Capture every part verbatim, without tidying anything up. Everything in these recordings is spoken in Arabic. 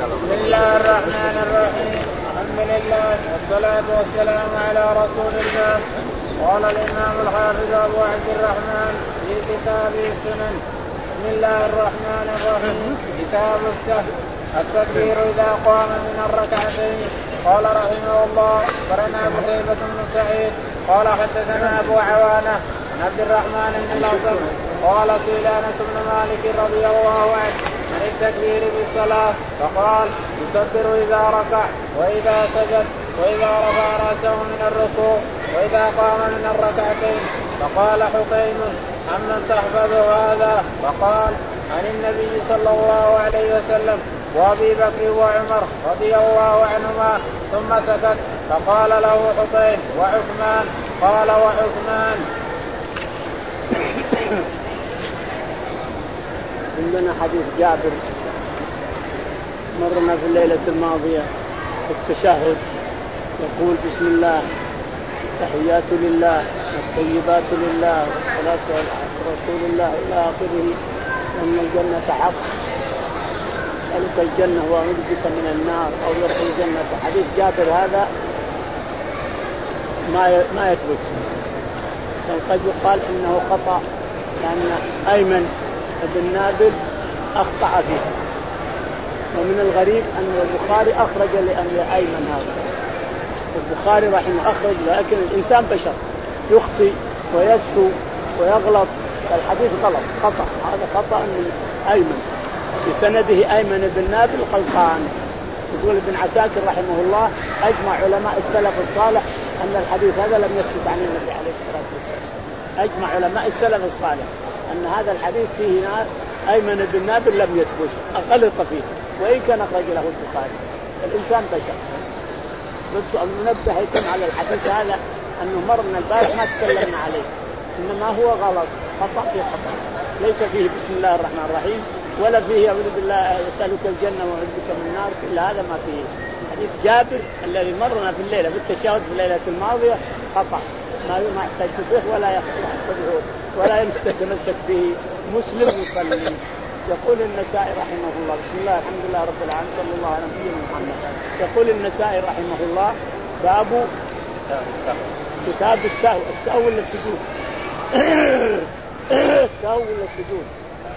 بسم الله الرحمن الرحيم. الحمد لله والصلاة والسلام على رسول الله. قال الإمام الحافظ أبو عبد الرحمن في كتابه السنن. بسم الله الرحمن الرحيم. كتاب السهو التكبير إذا قام من الركعتين. قال رحمه الله أخبرنا قتيبة بن سعيد قال حدثنا أبو عوانة عن عبد الرحمن بن الأصم قال سئل أنس بن مالك رضي الله عنه عن التكبير بالصلاة فقال يكبر إذا ركع وإذا سجد وإذا رفع رأسه من الركوع وإذا قام من الركعتين. فقال حكيم عمن تحفظ هذا؟ فقال عن النبي صلى الله عليه وسلم وأبي بكر وعمر رضي الله عنهما. ثم سكت. فقال له حكيم وعثمان؟ قال وعثمان. عندنا حديث جابر مرنا في الليلة الماضية في التشهد يقول بسم الله التحيات لله والطيبات لله والصلاة على رسول الله إلى آخره أن الجنة حق أسألك الجنة وأعوذ بك من النار أو يدخل الجنة. حديث جابر هذا ما ما يثبت بل قد يقال إنه خطأ لأن أيمن بن نابل أخطأ فيه. ومن الغريب أن البخاري أخرج لأن أيمن هذا البخاري رحمه أخرج لكن الإنسان بشر يخطئ ويسهو ويغلط. الحديث غلط خطأ هذا خطأ من أيمن في سنده أيمن بن نابل غلطان. يقول ابن عساكر رحمه الله أجمع علماء السلف الصالح أن الحديث هذا لم يثبت عن النبي عليه الصلاة والسلام. أجمع علماء السلف الصالح أن هذا الحديث فيه أيمن بن نابل لم يثبت أغلط فيه وإن كان أخرج له البخاري. الإنسان بشر. بس أن ننبه يتم على الحديث هذا أنه مرنا البارح ما تكلمنا عليه إنما هو غلط خطأ في خطأ ليس فيه بسم الله الرحمن الرحيم ولا فيه أعوذ بالله يسألك الجنة وأعوذ بك من النار. كل هذا ما فيه. حديث جابر الذي مرنا في الليلة في التشهد في الليلة الماضية خطأ ما ما يحتاج به ولا يحتاجه ولا يتمسك به مسلم يصلي. يقول النسائي رحمه الله بسم الله الحمد لله رب العالمين صلى الله على نبينا محمد. يقول النسائي رحمه الله باب كتاب السهو السهو ولا السجود السهو ولا السجود.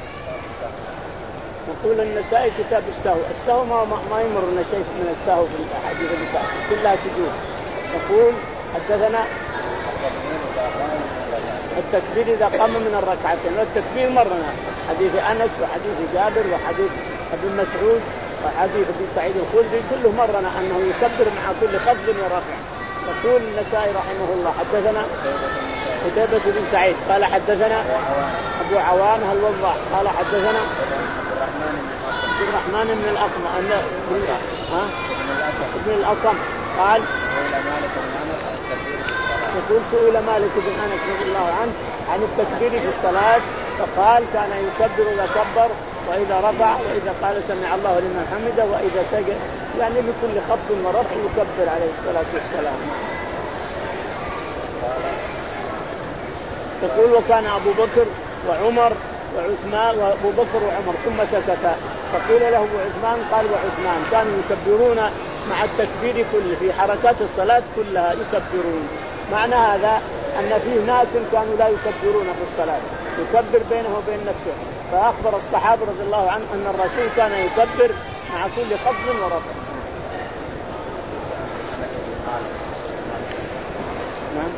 يقول النسائي كتاب السهو. السهو ما ما يمرنا شيء من السهو في الأحاديث بتاعته كلها سجود. يقول حدثنا التكبير إذا قام من الركعتين. والتكبير مرنا حديث أنس وحديث جابر وحديث ابن مسعود وحديث ابن سعيد الخدري كله مرنا أنه يكبر مع كل خفض ورفع. يقول النسائي رحمه الله حدثنا قتيبة بن سعيد قال حدثنا أبو عوانة الوضاح قال حدثنا عبد الرحمن بن الأصم ابن الأصم قال يقول سئل مالك بن أنس رضي الله عنه عن التكبير في الصلاة فقال كان يكبر إذا كبر وإذا رفع وإذا قال سمع الله لمن حمده وإذا سجد يعني بكل خفض ورفع يكبر عليه الصلاة والسلام. تقول وكان أبو بكر وعمر وعثمان وأبو بكر وعمر ثم سكتا. فقيل له عثمان قال وعثمان كانوا يكبرون مع التكبير كله في حركات الصلاة كلها يكبرون. معنى هذا أن فيه ناس كانوا لا يكبرون في الصلاة يكبر بينه وبين نفسه. فأخبر الصحابة رضي الله عنهم أن الرسول كان يكبر مع كل خفض ورفع. نعم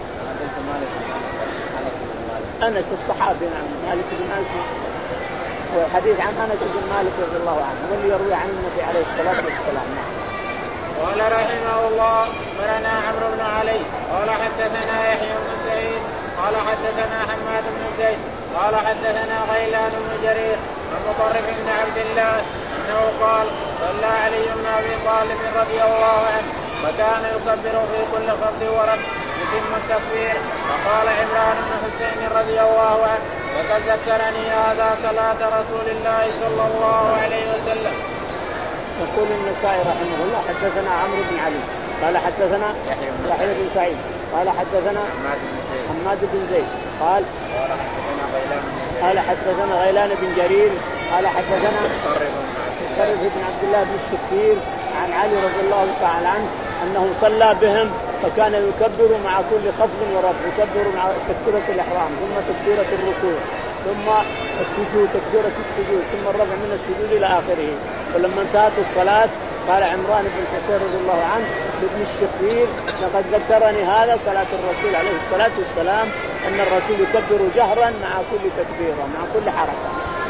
أنس الصحابي نعم مالك بن أنس والحديث عن أنس بن مالك رضي الله عنه واللي يروي عن النبي عليه الصلاة والسلام. قال رحمه الله أخبرنا عمرو بن علي قال حدثنا يحيى بن سعيد قال حدثنا حماد بن زيد قال حدثنا غيلان بن جرير عن مطرف بن عبد الله انه قال صلى علي بن ابي طالب رضي الله عنه فكان يكبر في كل خفض ورفع يتم التكبير. فقال عمران بن حسين رضي الله عنه وقد ذكرني هذا صلاة رسول الله صلى الله عليه وسلم. يقول النسائي رحمه الله حدثنا عمرو بن علي قال حدثنا يحيى بن سعيد قال حدثنا حماد بن زيد قال قال حدثنا غيلان بن جرير قال حدثنا طريف بن عبد الله بن الشخير عن علي رضي الله تعالى عنه أنه صلى بهم فكان يكبر مع كل خفض ورفع، يكبر مع تكبيرة الإحرام ثم تكبيرة الركوع ثم السجود تكبيرة السجود ثم الرفع من السجود إلى آخره. ولما انتهت الصلاة قال عمران بن حسين رضي الله عنه ابن الشخير لقد ذكرني هذا صلاة الرسول عليه الصلاة والسلام أن الرسول يكبر جهرا مع كل تكبيرة مع كل حركة.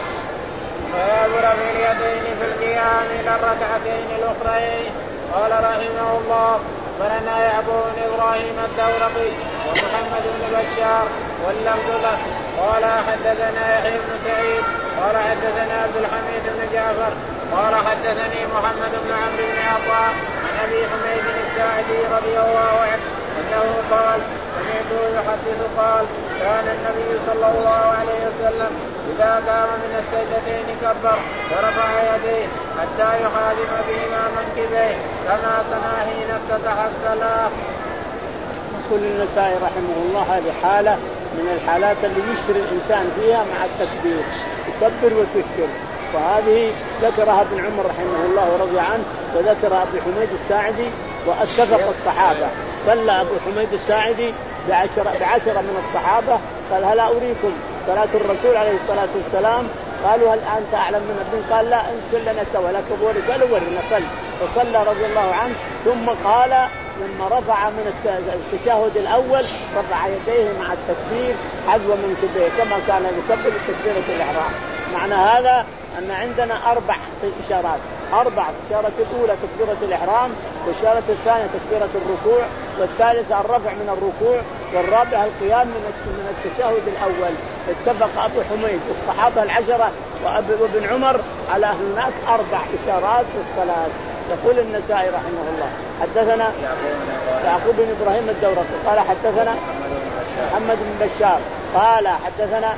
باب رفع اليدين في القيام إلى الركعتين الأخرين. قال رحمه الله فلنا يعقوب بن إبراهيم الدورقي ومحمد بن بشار واللفظ له قال حدثنا يحيى بن سعيد قال حدثنا عبد الحميد بن جعفر قال حدثني محمد بن عمرو بن عطاء عن أبي حميد الساعدي رضي الله عنه أنه قال سمعته يحدث قال كان النبي صلى الله عليه وسلم إذا قام من السجدتين كبر ورفع يديه حتى يحاذم بهما منكبيه كما صنع حين افتتح الصلاة. يقول النسائي رحمه الله هذه حالة من الحالات اللي يشر الإنسان فيها مع التكبير يكبر وتشر، وهذه ذكرها ابن عمر رحمه الله ورضي عنه وذكرها أبو حميد الساعدي واتفق الصحابة. صلى أبو حميد الساعدي بعشرة, بعشرة من الصحابة قال هل أريكم صلاة الرسول عليه الصلاة والسلام؟ قالوا هل أنت أعلم من ابن؟ قال لا أنت كلنا سوا لك بوري. قالوا ورنا صل. فصلى رضي الله عنه ثم قال لما رفع من التشهد الأول رفع يديه مع التكبير حذو منكبيه كما كان يكبر تكبيرة الإحرام. معنى هذا أن عندنا أربع إشارات، أربع إشارة الأولى تكبيرة الإحرام، والإشارة الثانية تكبيرة الركوع، والثالثة الرفع من الركوع، والرابعة القيام من التشهد الأول. اتفق أبو حميد الصحابة العشرة وابن عمر على هناك أربع إشارات في الصلاة. يقول النسائي رحمه الله حدثنا يعقوب بن إبراهيم الدورقي قال حدثنا محمد بن بشار قال حدثنا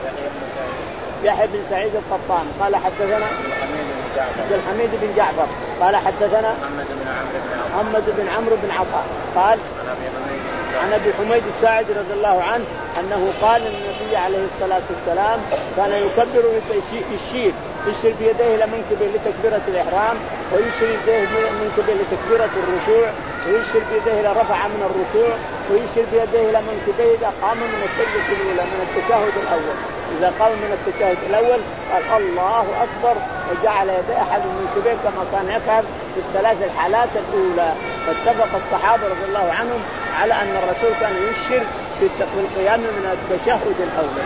يحيى بن سعيد القطان قال حدثنا عبد الحميد بن جعفر قال حدثنا محمد بن عمرو بن عطاء قال عن أبي حميد الساعدي رضي الله عنه أنه قال النبي عليه الصلاة والسلام كان يكبر يشير يشير بيديه إلى منكبه لتكبيرة الإحرام، ويشير بيديه منكبه لتكبيرة الركوع، ويشير بيديه إلى رفع من الركوع، ويشير بيديه إلى منكبه إذا قام من السجدة الأولى من التشهد الأول. إذا قام من التشهد الأول قال الله أكبر وجعل يديه أحد منكبيه كما كان يفعل في الثلاث الحالات الأولى. فاتفق الصحابة رضي الله عنهم على أن الرسول كان يشير في القيام من التشهد الأول.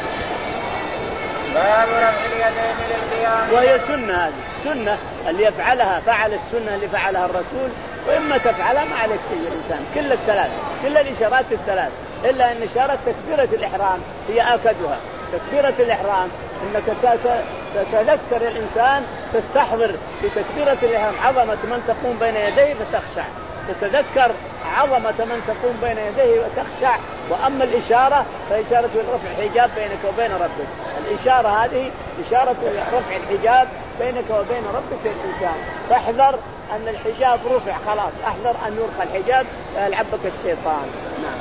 باب رفع اليدين للقيام. وهي سنة، هذه سنة اللي يفعلها فعل السنة اللي فعلها الرسول، وإما تفعلها ما عليك شيء الإنسان. كل الثلاث كل الإشارات الثلاث إلا أن إشارة تكبيرة الإحرام هي آكدها. تكبيرة الإحرام إنك تتذكر الإنسان تستحضر في تكبيرة الإحرام عظمة من تقوم بين يديه فتخشع، تتذكر عظمة من تقوم بين يديه وتخشع. وأما الإشارة فإشارة رفع الحجاب بينك وبين ربك. الإشارة هذه إشارة رفع الحجاب بينك وبين ربك الإنسان. فاحذر أن الحجاب رفع خلاص، احذر أن يرفع الحجاب يلعبك الشيطان. نعم.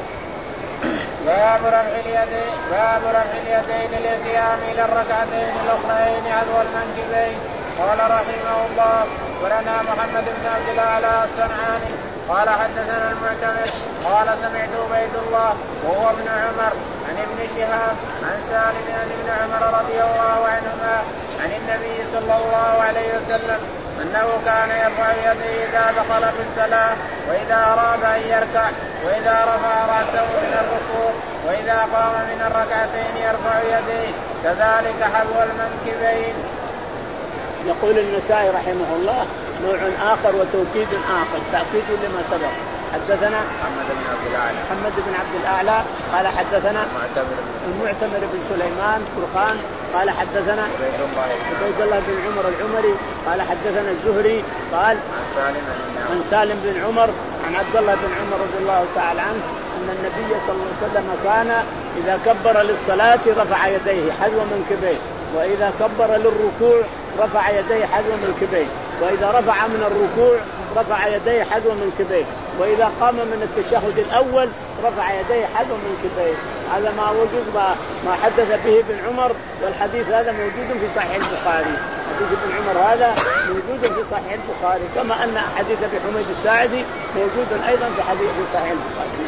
باب رفع اليدين باب رفع اليدين للقيام إلى الركعتين الأخرين عذو المنكبين. قال رحمه الله ولنا محمد بن عبد الأعلى الصنعاني قال حدثنا المعتمر قال سمعت عبيد الله وهو ابن عمر عن ابن شهاب عن سالم عن ابن عمر رضي الله عنهما عن النبي صلى الله عليه وسلم أنه كان يرفع يديه إذا دخل في الصلاة وإذا أراد أن يركع وإذا رفع رأسه من الركوع وإذا قام من الركعتين يرفع يديه كذلك حذو المنكبين. يقول النسائي رحمه الله نوع آخر وتوكيد آخر تأكيد لما سبق. حدثنا محمد بن عبد الأعلى محمد بن عبد الأعلى قال حدثنا المعتمر بن سليمان فرقان قال حدثنا عبيد الله بن عمر العمري قال حدثنا الزهري قال عن سالم بن عمر عن عبد الله بن عمر رضي الله تعالى عنه أن النبي صلى الله عليه وسلم كان إذا كبر للصلاة رفع يديه حذو منكبيه، وإذا كبر للركوع رفع يديه حذو منكبيه، وإذا رفع من الركوع رفع يديه حذو منكبيه، وإذا قام من التشهد الأول رفع يديه حذو منكبيه. هذا ما وجد ما, ما حدث به ابن عمر، والحديث هذا موجود في صحيح البخاري. حديث ابن عمر هذا موجود في صحيح البخاري، كما أن حديث أبي حميد الساعدي موجود أيضا في حديث في صحيح البخاري.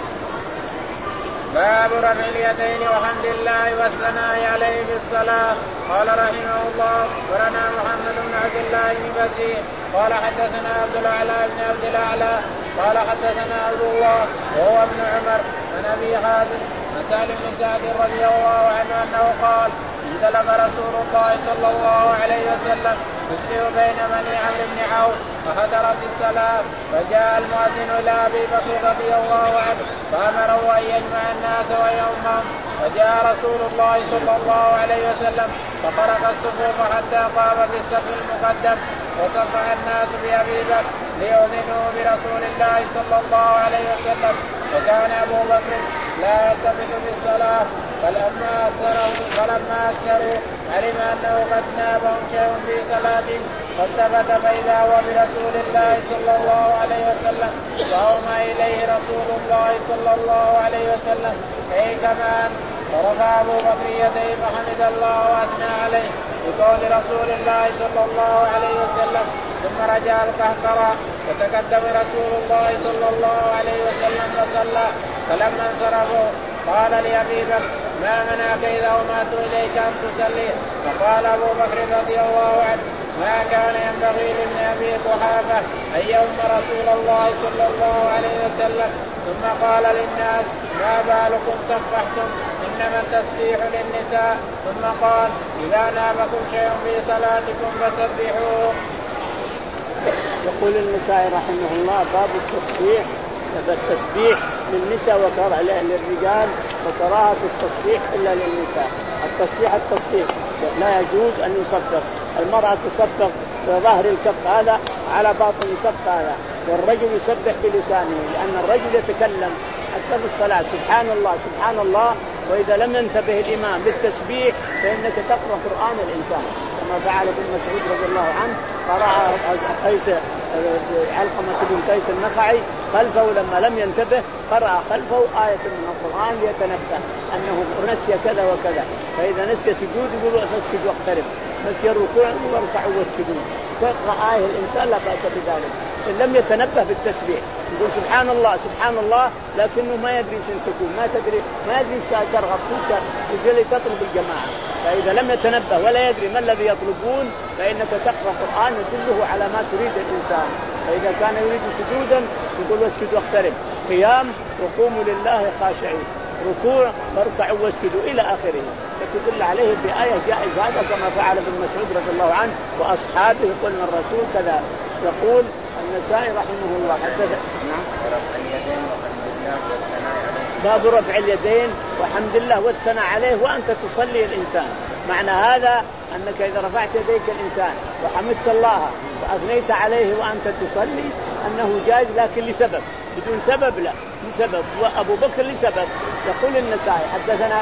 باب رفع اليدين وحمد الله والثناء عليه بالصلاة. قال رحمه الله ورنا محمد بن عبد الله بن بزيع قال حدثنا عبد الأعلى بن عبد الأعلى قال حدثنا عبد الله وهو ابن عمر عن أبي حازم عن سالم بن سعد رضي الله عنه أنه قال انتلف رسول الله صلى الله عليه وسلم يصلح بين بني عمرو بن عوف فحضرت الصلاة فجاء المؤذن إلى أبي بكر رضي الله عنه فأمره أن يجمع الناس ويؤمهم، فجاء رسول الله صلى الله عليه وسلم فخرق الصفوف حتى قام في الصف المقدم وصفع الناس بأبي بكر ليؤذنوا برسول الله صلى الله عليه وسلم، وكان أبو بكر لا يلتفت بالصلاة فلما أكثروا فلما أكثروا علم أنه قد نابهم شيء في صلاته فالتفت فإذا هو برسول الله صلى الله عليه وسلم فأومى إليه رسول الله صلى الله عليه وسلم أي كمان، فرفع أبو بكر يديه فحمد الله وأثنى عليه بقول رسول الله صلى الله عليه وسلم، ثم رجع القهقرى وتقدم رسول الله صلى الله عليه وسلم وصلى، فلما انصرفوا قال لأبي بكر ما منعك إذا أمرت إليك أن تصلي؟ فقال أبو بكر رضي الله عنه ما كان ينبغي لابن أبي قحافة أن يؤم رسول الله صلى الله عليه وسلم، ثم قال للناس ما بالكم صفحتم إنما التسبيح للنساء، ثم قال إذا نابكم شيء في صلاتكم فسبحوه. يقول النسائي رحمه الله باب التسبيح، التسبيح للنساء وكراهة للرجال وكراهة التسبيح إلا للنساء. التسبيح التصفيق لا يجوز أن يصفق، المرأة تصفق بظهر الكف هذا على باطن الكف هذا، والرجل يسبح بلسانه، لأن الرجل يتكلم حتى في الصلاة سبحان الله سبحان الله، وإذا لم ينتبه الإمام بالتسبيح فإنك تقرأ قرآن الإنسان، كما فعل ابن مسعود رضي الله عنه قرأ قيس علقمة بن قيس النخعي خلفه لما لم ينتبه قرأ خلفه آية من القرآن ليتنبه أنه نسي كذا وكذا، فإذا نسي سجود يقول اسجد واقترب، نسي الركوع واركع واسجدوا، تقرأ آية الإنسان لا بأس بذلك. إن لم يتنبه بالتسبيح يقول سبحان الله سبحان الله لكنه ما يدري شنو تقول، ما تدري ما يدري ترغب تجري تطلب الجماعة، فإذا لم يتنبه ولا يدري ما الذي يطلبون فإنك تقرأ القرآن يدله على ما تريد الإنسان. فإذا كان يريد سجودا يقول واسجد واقترب، قيام وقوموا لله خاشعين، ركوع واركعوا واسجدوا إلى آخره، فتدل عليه بآية جائز هذا كما فعل ابن مسعود رضي الله عنه وأصحابه يقول الرسول كذا. يقول النسائي رحمه الله حدث نعم باب رفع اليدين وحمد الله والثناء عليه وأنت تصلي الإنسان. معنى هذا أنك إذا رفعت يديك الإنسان وحمدت الله وأثنيت عليه وأنت تصلي أنه جائز، لكن لسبب، بدون سبب لا، لسبب، وأبو بكر لسبب. يقول النسائي حدثنا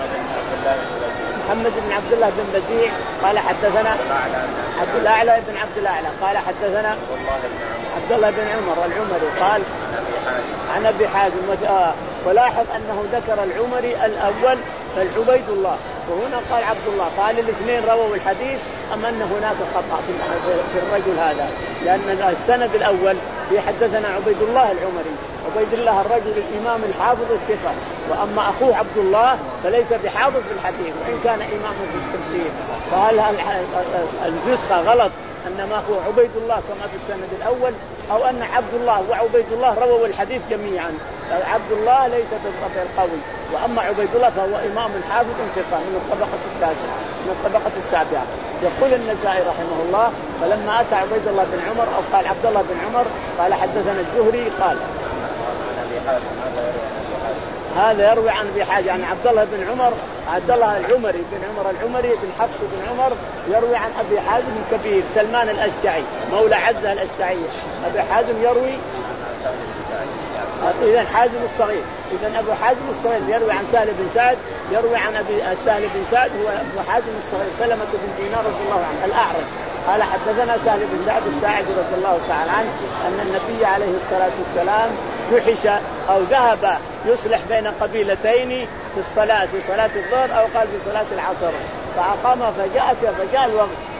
محمد بن عبد الله بن بزيع قال حدثنا عبد الأعلى بن عبد الأعلى قال حدثنا عبد الله بن عمر العمري قال عن أبي حازم. ولاحظ أنه ذكر العمري الأول فالعبيد الله، وهنا قال عبد الله، قال الاثنين رووا الحديث، أما أن هناك خطأ في الرجل هذا، لأن السند الأول في حدثنا عبيد الله العمري، عبيد الله الرجل الإمام الحافظ الثقة، وأما أخوه عبد الله فليس بحافظ بالحديث وإن كان إمام في التفسير. فهل النسخة غلط أن ما هو عبيد الله كما في السند الأول، أو أن عبد الله وعبيد الله رووا الحديث جميعا؟ عبد الله ليس بالرفع القوي، وأما عبيد الله فهو إمام حافظ ثقة من الطبقة السادسة من الطبقة السابعة. يقول النسائي رحمه الله فلما أتى عبيد الله بن عمر أو قال عبد الله بن عمر قال حدثنا الزهري قال هذا يروي عن ابي حاجه عن عبد الله بن عمر، عبد الله العمري بن عمر العمري بن حفص بن عمر يروي عن ابي حازم الكبير سلمان الاشجعي مولى عزة الاشجعية. ابي حازم يروي اذا حازم الصغير، اذا ابو حازم الصغير يروي عن سهل بن سعد، يروي عن ابي سهل بن سعد هو ابو حازم الصغير سلمة بن دينار رضي الله عنه الأعرج قال حدثنا سهل بن سعد الساعدي رضي الله تعالى عنه ان النبي عليه الصلاة والسلام جحش أو ذهب يصلح بين قبيلتين في الصلاة في صلاة الظهر أو قال في صلاة العصر، فأقام فجاءت فجاء الوقت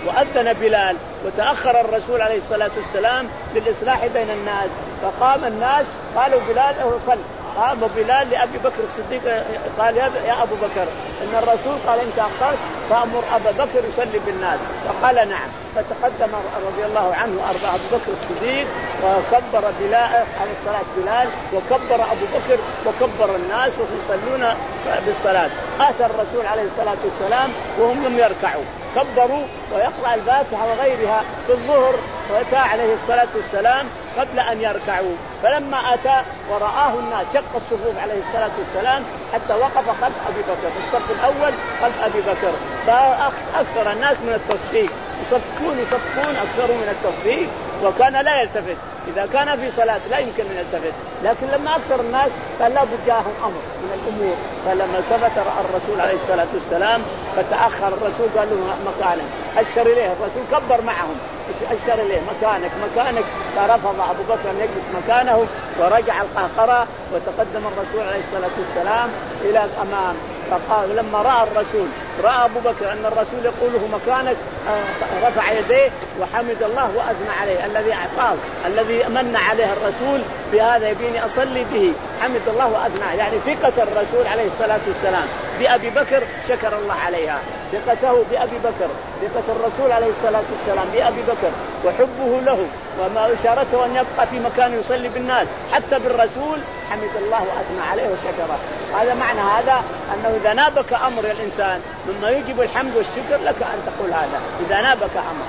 وأذن بلال وتأخر الرسول عليه الصلاة والسلام للإصلاح بين الناس، فقام الناس قالوا بلال صل. قام بلال لأبي بكر الصديق قال يا أبو بكر إن الرسول قال أنت أخرت فأمر أبا بكر يصلي بالناس، فقال نعم. فتقدم رضي الله عنه أربعة أبو بكر الصديق وكبر بلال على الصلاة بلال، وكبر أبو بكر وكبر الناس ويصلون بالصلاة. آتى الرسول عليه الصلاة والسلام وهم لم يركعوا، كبروا ويقرأ الفاتحة وغيرها في الظهر، وأتى عليه الصلاة والسلام قبل أن يركعوا. فلما أتى ورآه الناس شق الصفوف عليه الصلاة والسلام حتى وقف خلف أبي بكر في الصف الأول خلف أبي بكر، فأكثر الناس من التصفيق، يصفقون يصفقون أكثر من التصفيق، وكان لا يلتفت. إذا كان في صلاة لا يمكن أن يلتفت، لكن لما أكثر الناس قال لا بد جاءهم أمر من الأمور. فلما التفت رأى الرسول عليه الصلاة والسلام فتأخر الرسول قال له مكانك، أشر إليه الرسول كبر معهم أشر إليه مكانك مكانك، فرفض أبو بكر أن يجلس مكانه ورجع القهقرة، وتقدم الرسول عليه الصلاة والسلام إلى الأمام. فقال لما رأى الرسول رأى أبو بكر أن الرسول يقول له مكانك رفع يديه وحمد الله وأثنى عليه الذي أعطاه الذي من عليه الرسول بهذا يبيني أصلي به، حمد الله وأثنى، يعني ثقة الرسول عليه الصلاة والسلام بأبي بكر شكر الله عليها، ثقته بأبي بكر، ثقة الرسول عليه الصلاة والسلام بأبي بكر وحبه له وما إشارته أن يبقى في مكان يصلي بالناس حتى بالرسول، حمد الله وأثنى عليه وشكره. هذا معنى هذا أنه إذا نابك أمر الإنسان مما يجب الحمد والشكر لك أن تقول هذا إذا نابك أمر.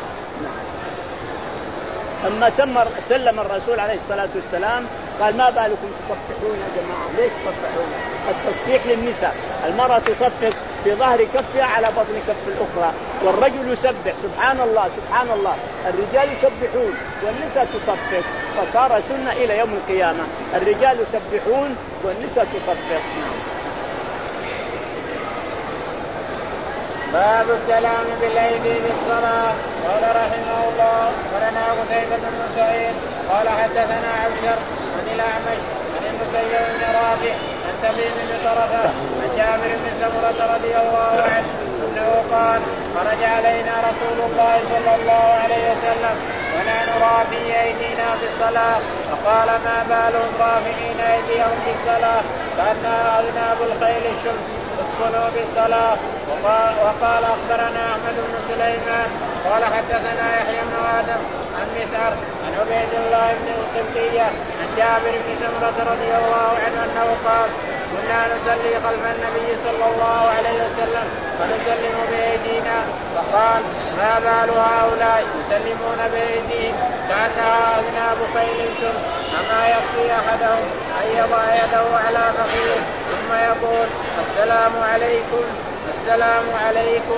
أما سلم الرسول عليه الصلاة والسلام قال ما بالكم تصفحون يا جماعة؟ ليش تصفحون؟ التصفيح للنساء، المرأة تصفح في ظهر كفها على بطن كف الأخرى، والرجل يسبح سبحان الله سبحان الله، الرجال يسبحون والنساء تصفح، فصار سنة إلى يوم القيامة، الرجال يسبحون والنساء تصفح. باب السلام بالأيدي بالصلاة. قال رحمه الله ولنا قتيبة بن سعيد قال حدثنا عبشر عن الأعمش عن المسيب بن رافع عن تميم بن طرفة عن جابر بن سمرة رضي الله عنه أنه قال خرج علينا رسول الله صلى الله عليه وسلم ونحن رافعي أيدينا في الصلاة، فقال ما بالهم رافعين أيديهم في الصلاة كأنها أذناب الخيل الشمس اسكنوا بالصلاة. وقال, وقال أخبرنا أحمد بن سليمان قال حدثنا يحيى بن آدم عن مسعر عن عبيد الله بن القبطية عن جابر بن سمرة رضي الله عنه أنه قال كنا نصلي خلف النبي صلى الله عليه وسلم ونسلم بأيدينا، فقال ما بال هؤلاء يسلمون بأيديهم كأنها أذناب خيل شمس، أما يكفي أحدهم أن يضع يده على فخذه ثم يقول السلام عليكم السلام عليكم.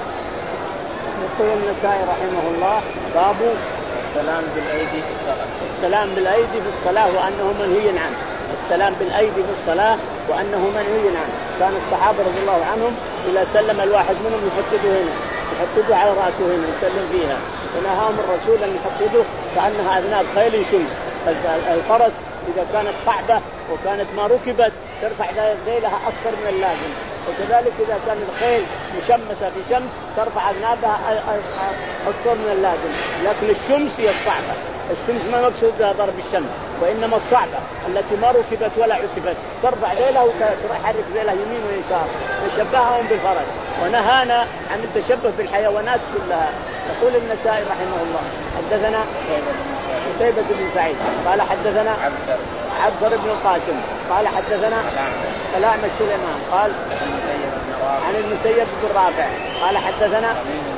يقول النسائي رحمه الله باب السلام بالأيدي في الصلاة. السلام بالأيدي في الصلاة وأنه منهي عنه. السلام بالأيدي في الصلاة وأنه منهي عنه. كان الصحابة رضي الله عنهم إذا سلم الواحد منهم يحدده هنا يحدده على رأسه هنا يسلم فيها، ونهاهم الرسول أن يحدده كأنها أذناب خيل شمس. الفرس إذا كانت صعبة وكانت ما ركبت ترفع ذيلها أكثر من اللازم، وكذلك إذا كان الخيل مشمسة في شمس ترفع أذنابها أكثر من اللازم. لكن الشمس هي الصعبة، الشمس ما مقصود بها ضرب الشمس، وإنما الصعبة التي ما ركبت ولا عسبت ترفع ذيلها وتحرك ذيلها يمين ويسار، نشبههم بالفرس. ونهانا عن التشبه بالحيوانات كلها. يقول النسائي رحمه الله حدثنا قتيبة بن سعيد قال حدثنا عبد بن القاسم قال حدثنا الأعمش سليمان قال عن المسيب بن رافع قال حدثنا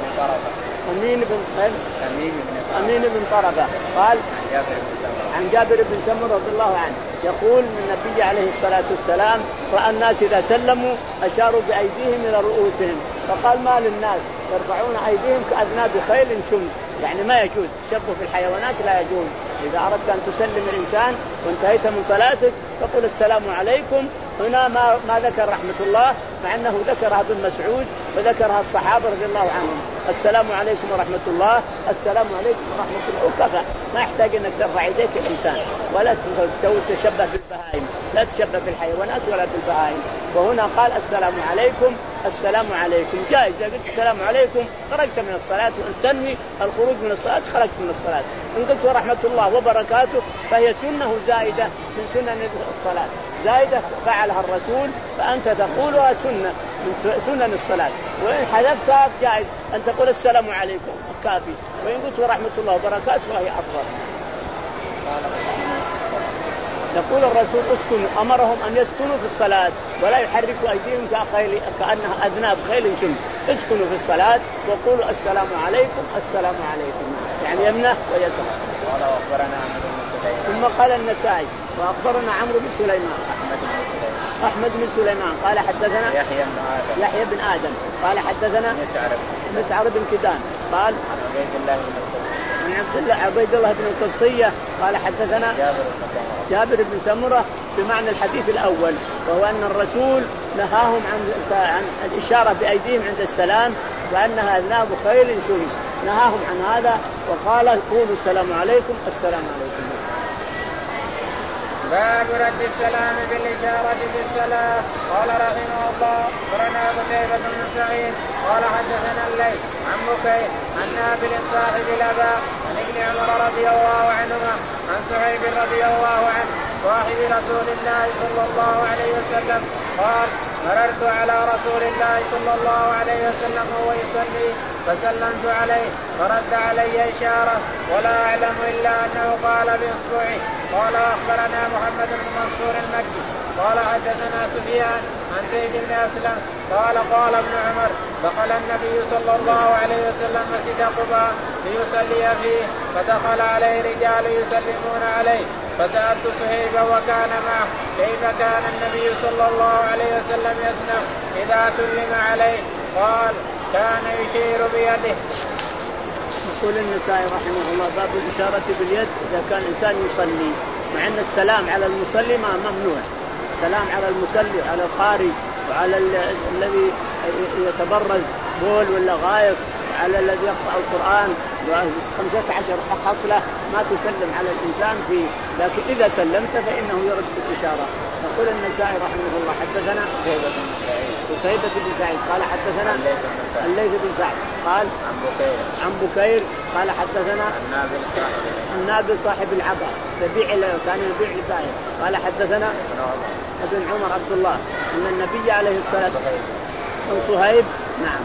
أمين بن أمين بن طرفة قال عن جابر بن سمرة رضي الله عنه يقول النبي عليه الصلاة والسلام رأى الناس إذا سلموا أشاروا بأيديهم إلى رؤوسهم، فقال ما للناس يرفعون أيديهم كأذناب خيل شمس، يعني ما يجوز تشبه بالحيوانات، لا يجوز. إذا أردت أن تسلم الإنسان وانتهيت من صلاتك فقل السلام عليكم. هنا ما, ما ذكر رحمة الله، مع أنه ذكرها ابن مسعود وذكرها الصحابة رضي الله عنهم، السلام عليكم ورحمة الله السلام عليكم ورحمة الله وكفى، ما يحتاج أنك ترفع يديك الإنسان ولا تسوي تشبه بالبهائم، لا تشبه بالحيوانات ولا بالبهائم. وهنا قال السلام عليكم السلام عليكم جائز. إذا قلت السلام عليكم خرجت من الصلاة، وأن تنوي الخروج من الصلاة خرجت من الصلاة. إن قلت ورحمة الله وبركاته فهي سنة زائدة من سنن الصلاة، زائدة فعلها الرسول فأنت تقولها سنة من سنن الصلاة. وإن حذفتها جائز أن تقول السلام عليكم كافي، وإن قلت ورحمة الله وبركاته فهي أفضل. يقول الرسول اسكنوا، أمرهم أن يسكنوا في الصلاة ولا يحركوا أيديهم كخيل كأنها أذناب خيل شمس. اسكنوا في الصلاة وقولوا السلام عليكم السلام عليكم، يعني يمنه ويسر. قال وأخبرنا عمرو بن سليمان. ثم قال النسائي وأخبرنا عمرو بن سليمان أحمد بن سليمان أحمد بن سليمان قال حدثنا يحيى بن آدم يحيى بن آدم قال حدثنا مسعر مسعر بن كدان قال عن عبيد الله بن القبطي عن عبد الله عبيد الله بن القبطية قال حدثنا جابر بن سمرة جابر بن سمرة بمعنى الحديث الأول، وهو أن الرسول نهاهم عن عن الإشارة بأيديهم عند السلام وأنها أذناب خيل شمس، نهاهم عن هذا وقال قولوا السلام عليكم السلام عليكم. باب رد السلام بالإشارة في الصلاة. قال رحمه الله أخبرنا قتيبة بن سعيد قال حدثنا الليث عن بكير عن نابل صاحب الأباء عن ابن عمر رضي الله عنهما عن سهيب رضي الله عنه صاحب رسول الله صلى الله عليه وسلم قال مررت على رسول الله صلى الله عليه وسلم وهو يصلي فسلمت عليه فرد علي إشارة ولا أعلم إلا أنه قال بإصبعه. قال أخبرنا محمد بن منصور المكي قال حدثنا سفيان عن زيد بن أسلم قال قال ابن عمر دخل النبي صلى الله عليه وسلم مسجد قباء ليصلي فيه فدخل عليه رجال يسلمون عليه فسألت سهيبا وكان معه كيف كان النبي صلى الله عليه وسلم يصنع إذا سلم عليه؟ قال كان يشير بيده. يقول النسائي رحمه الله باب الإشارة باليد إذا كان إنسان يصلي، مع أن السلام على المصلي ما ممنوع، السلام على المصلي على القارئ وعلى الذي يتبرز بول ولا غائط وعلى الذي يقرأ القرآن خمسة عشر خصلة ما تسلم على الإنسان فيه، لكن إذا سلمت فإنه يرد بالإشارة. يقول النسائي رحمه الله حدثنا قتيبة بن سعيد قال حدثنا الليث بن سعد قال عن بكير عن بكير قال حدثنا النابل صاحب النابل صاحب العبا يبيع كان يبيع البائع قال حدثنا ابن عمر عبد الله أن النبي عليه الصلاة والسلام عن صهيب نعم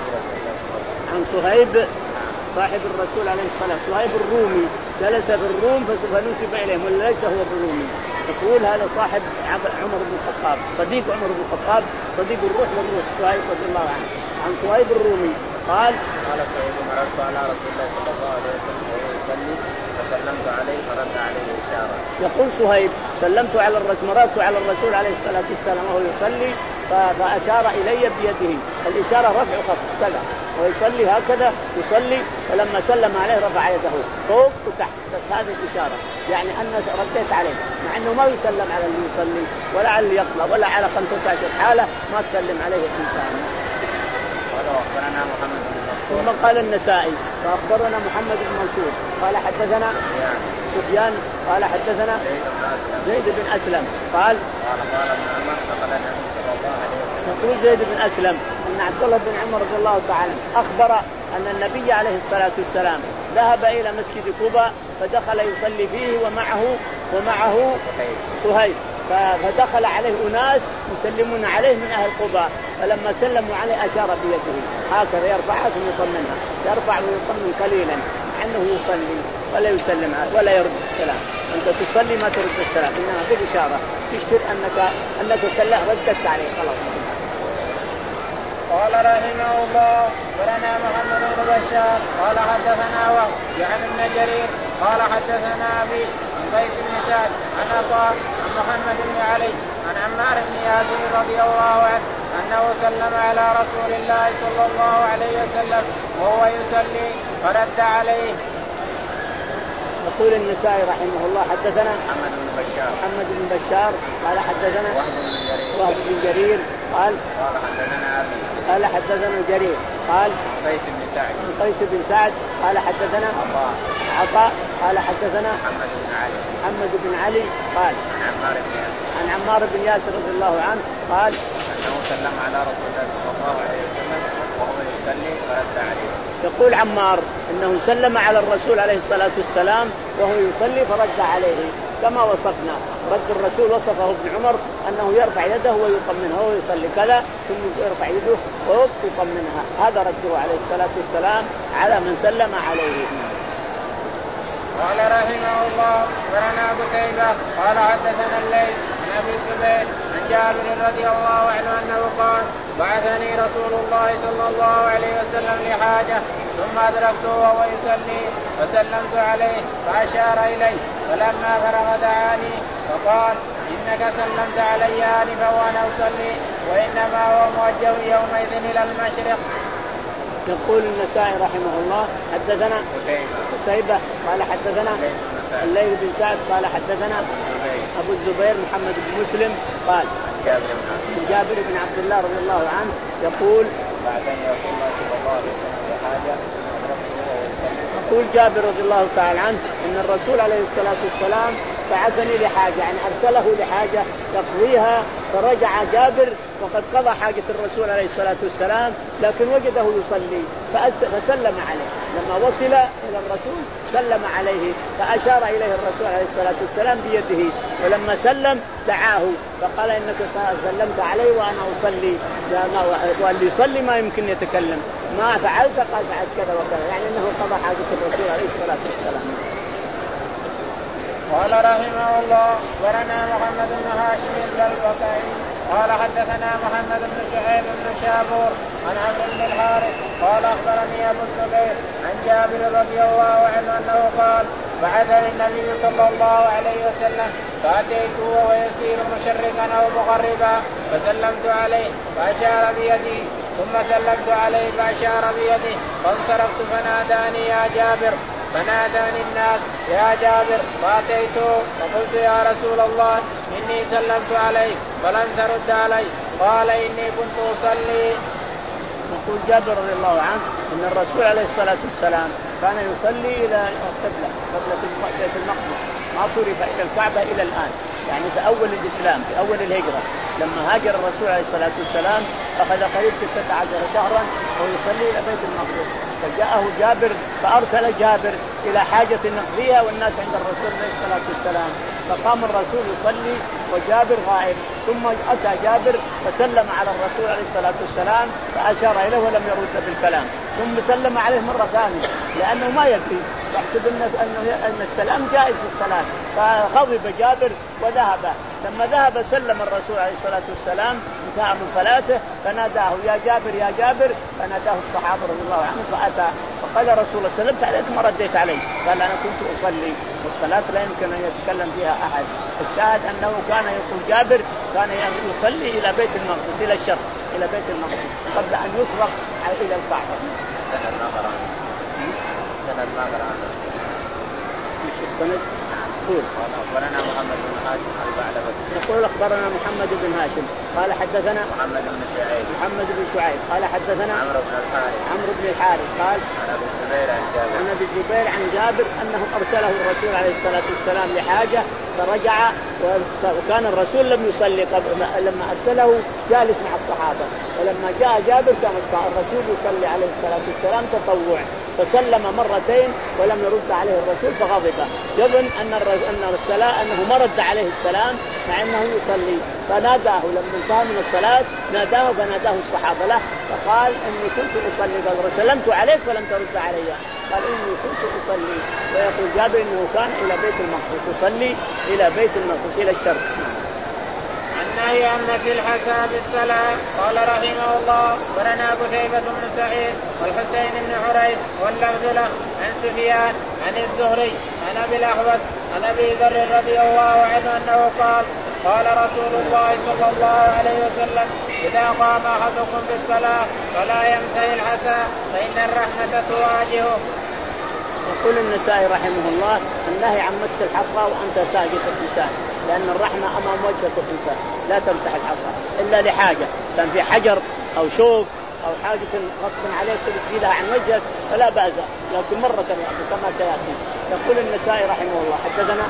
عن صهيب صاحب الرسول عليه الصلاة والسلام صهيب الرومي جلس في الروم فنسب إليهم ولا ليس هو بالرومي، يقول هذا صاحب عمر بن الخطاب صديق عمر بن الخطاب صديق الروح والروح صهيب رضي الله عنه. عن صهيب الرومي قال قال صهيب مررت على رسول الله صلى الله عليه وسلم وهو يصلي فسلمت عليه فرد عليه إشارة. يقول صهيب سلمت على الرسول مررت على الرسول عليه الصلاة والسلام وهو يصلي فأشار إلي بيده، الإشارة رفع خفض كذا ويصلي هكذا يصلي، فلما سلم عليه رفع يده فوق وتحت بس هذه الإشارة، يعني أن رديت عليه مع أنه ما يسلم على اللي يصلي ولا على اللي يقرأ ولا على خمسة عشر حالة ما تسلم عليه الإنسان. قال وأخبرنا محمد بن منصور ثم قال النسائي فأخبرنا محمد بن منصور قال حدثنا سفيان قال حدثنا زيد بن أسلم قال قال قال ابن عمر دخل النبي صلى الله عليه وسلم. يقول زيد بن أسلم أن عبد الله بن عمر رضي الله تعالى أخبر أن النبي عليه الصلاة والسلام ذهب إلى مسجد قباء فدخل يصلي فيه ومعه ومعه صهيب، فدخل عليه أناس يسلمون عليه من أهل قباء، فلما سلموا عليه أشار بيده هكذا يرفعها ثم يطمنها، يرفع ويطمن قليلا مع أنه يصلي ولا يسلم ولا يرد السلام. أنت تصلي ما ترد السلام إنها بالإشارة تشير أنك أنك سلم ردت عليه خلاص. قال رحمه الله ولنا محمد بن بشار قال حدثنا وهب يعني ابن جرير قال حدثنا أبي عن قيس بن سعد عن عطاء عن محمد بن علي عن عمار بن ياسر رضي الله عنه أنه سلم على رسول الله صلى الله عليه وسلم وهو يصلي فرد عليه. يقول النسائي رحمه الله حدثنا محمد بن بشار محمد بن بشار قال حدثنا وهب بن جرير وهب بن جرير قال قال حدثنا أبي قال حدثنا جرير قال قيس بن سعد قيس بن سعد قال حدثنا عطاء عطاء قال حدثنا محمد بن علي محمد بن علي قال عن عمار بن ياسر عن عمار بن ياسر رضي الله عنه قال أن أنه سلم على رسول الله صلى الله عليه وسلم وهو يصلي فرد عليه. يقول عمار انه سلم على الرسول عليه الصلاة والسلام وهو يصلي فرد عليه كما وصفنا. رد الرسول وصفه ابن عمر انه يرفع يده ويطمنها وهو يصلي كذا ثم يرفع يده ويطمنها. هذا رده عليه الصلاة والسلام على من سلم عليه. قال رحمه الله أخبرنا قتيبة قال حدثنا الليث عن أبي الزبير عن جابر رضي الله عنه أنه قال بعثني رسول الله صلى الله عليه وسلم لحاجة ثم أدركته وهو يصلي فسلمت عليه فأشار إلي فلما فرغ دعاني فقال إنك سلمت علي آنفا وأنا أصلي وإنما هو موجه يومئذ إلى المشرق. يقول النسائي رحمه الله حدثنا قتيبة قال حدثنا الليث بن سعد قال حدثنا أبو الزبير محمد بن مسلم قال جابر بن عبد الله رضي الله عنه يقول يقول جابر رضي الله تعالى عنه إن الرسول عليه الصلاة والسلام بعثني لحاجة يعني أرسله لحاجة يقضيها فرجع جابر وقد قضى حاجة الرسول عليه الصلاة والسلام لكن وجده يصلي فسلم عليه. لما وصل إلى الرسول سلم عليه فأشار إليه الرسول عليه الصلاة والسلام بيده ولما سلم دعاه فقال إنك سلمت علي وأنا أصلي واللي يصلي ما يمكن يتكلم ما فعلت قال فعلت كذا وكذا يعني أنه قضى حاجة الرسول عليه الصلاة والسلام. قال رحمه الله ورنا محمد بن هاشم البكائي قال حدثنا محمد بن شعيب بن شابور عن عمرو بن الحارث قال أخبرني أبو الزبير عن جابر رضي الله عنه أنه قال بعثني النبي صلى الله عليه وسلم فأتيته وهو يسير مشرقا أو مغربا فسلمت عليه فأشار بيدي ثم سلمت عليه فأشار بيده فانصرفت فناداني يا جابر فناداني الناس يا جابر فأتيته فقلت يا رسول الله إني سلمت عليك فلم ترد علي قال إني كنت أصلي. يقول جابر رضي الله عنه إن الرسول عليه الصلاة والسلام كان يصلي إلى القبلة قبلة بيت المقدس ما صرف إلى الكعبة إلى الآن يعني في أول الإسلام في أول الهجرة لما هاجر الرسول عليه الصلاة والسلام أخذ قريب ستة عشر شهرا ويصلي إلى بيت المقدس فجاءه جابر فأرسل جابر إلى حاجة نقضيها والناس عند الرسول عليه الصلاة والسلام فقام الرسول يصلي وجابر غائب ثم أتى جابر فسلم على الرسول عليه الصلاة والسلام فأشار إليه ولم يرد بالكلام ثم سلم عليه مرة ثانية لأنه ما يكفي يحسب أن السلام جائز في الصلاة فغضب جابر وذهب. لما ذهب سلم الرسول عليه الصلاة والسلام انتهى من صلاته فناداه يا جابر يا جابر فناداه الصحابة رضي الله عنهم فأتى فقال رسول الله سلمت عليك ما رديت علي قال أنا كنت أصلي والصلاة لا يمكن أن يتكلم فيها أحد. الشاهد أنه كان يقول جابر كان يصلي إلى بيت المقدس إلى الشرق إلى بيت المقدس قبل أن يصرف إلى الكعبة. سند ما قرأنا سند ما قرأنا مش السند يقول أخبرنا محمد بن هاشم البعلبك يقول أخبرنا محمد بن هاشم قال حدثنا محمد بن شعيب محمد بن شعيب قال حدثنا عمرو بن الحارث عمرو بن الحارث قال عن أبي الزبير عن جابر عن أبي الزبير عن جابر أنه أرسله الرسول عليه الصلاة والسلام لحاجة فرجع وكان الرسول لم يصلي قبل لما أرسله جالس مع الصحابة ولما جاء جابر كان الرسول يصلي عليه الصلاة والسلام تطوع فسلم مرتين ولم يرد عليه الرسول فغضب يظن أن أن الصلاة أنه ما رد عليه السلام مع أنه يصلي فناداه لما انتهى من الصلاة ناداه فناداه الصحابة له فقال إني كنت أصلي قال سلمت عليك فلم ترد علي قال إني كنت أصلي. ويقول جابر إنه كان إلى بيت المقدس يصلي إلى بيت المقدس إلى الشرق. النهي عن مس الحسى بالصلاة. قال رحمه الله ورنا قتيبة بن سعيد والحسين بن حريث واللفظ له عن سفيان عن الزهري عن أبي الأحوص عن أبي ذر رضي الله عنه أنه قال قال رسول الله صلى الله عليه وسلم إذا قام أحدكم بالصلاة فلا يمسح الحسى فإن الرحمة تواجهه. يقول النسائي رحمه الله النهي عن مس الحصى وأنت ساجد الإنسان لأن الرحمة أمام وجهك الإنسان لا تمسح الحصى إلا لحاجة كان في حجر أو شوك أو حاجة غصب عليك تزيلها عن وجهك فلا بأس، لكن مرة واحدة كما سيأتي. يقول النسائي رحمه الله حدثنا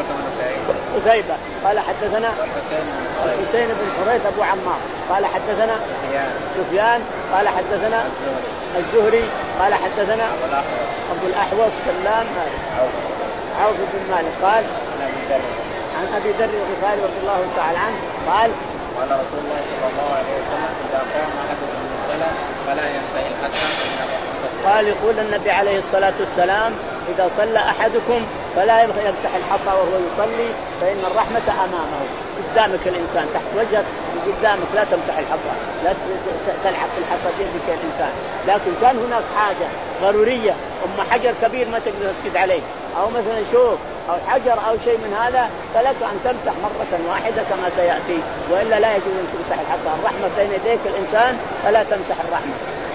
قتيبة قال حدثنا الحسين بن حريث أبو عمار قال حدثنا سفيان قال حدثنا الزهري قال حدثنا أبو الأحوص سلام عوف بن مالك قال عن أبي ذر الغفاري رضي الله تعالى عنه قال قال رسول الله صلى الله عليه وسلم إذا قام أحدكم من الصلاة فلا ينسى الحسن. قال يقول النبي عليه الصلاة والسلام إذا صلى أحدكم فلا يمسح الحصى وهو يصلي فإن الرحمة أمامه. قدامك الإنسان تحت وجهك قدامك لا تمسح الحصى، لا تلعب في الحصى بيدك الإنسان. لكن كان هناك حاجة ضرورية أما حجر كبير ما تقدر تسجد عليه أو مثلا شوك أو حجر أو شيء من هذا فلك أن تمسح مرة واحدة كما سيأتي، وإلا لا يجوز أن تمسح الحصى. الرحمة بين يديك الإنسان فلا تمسح الرحمة.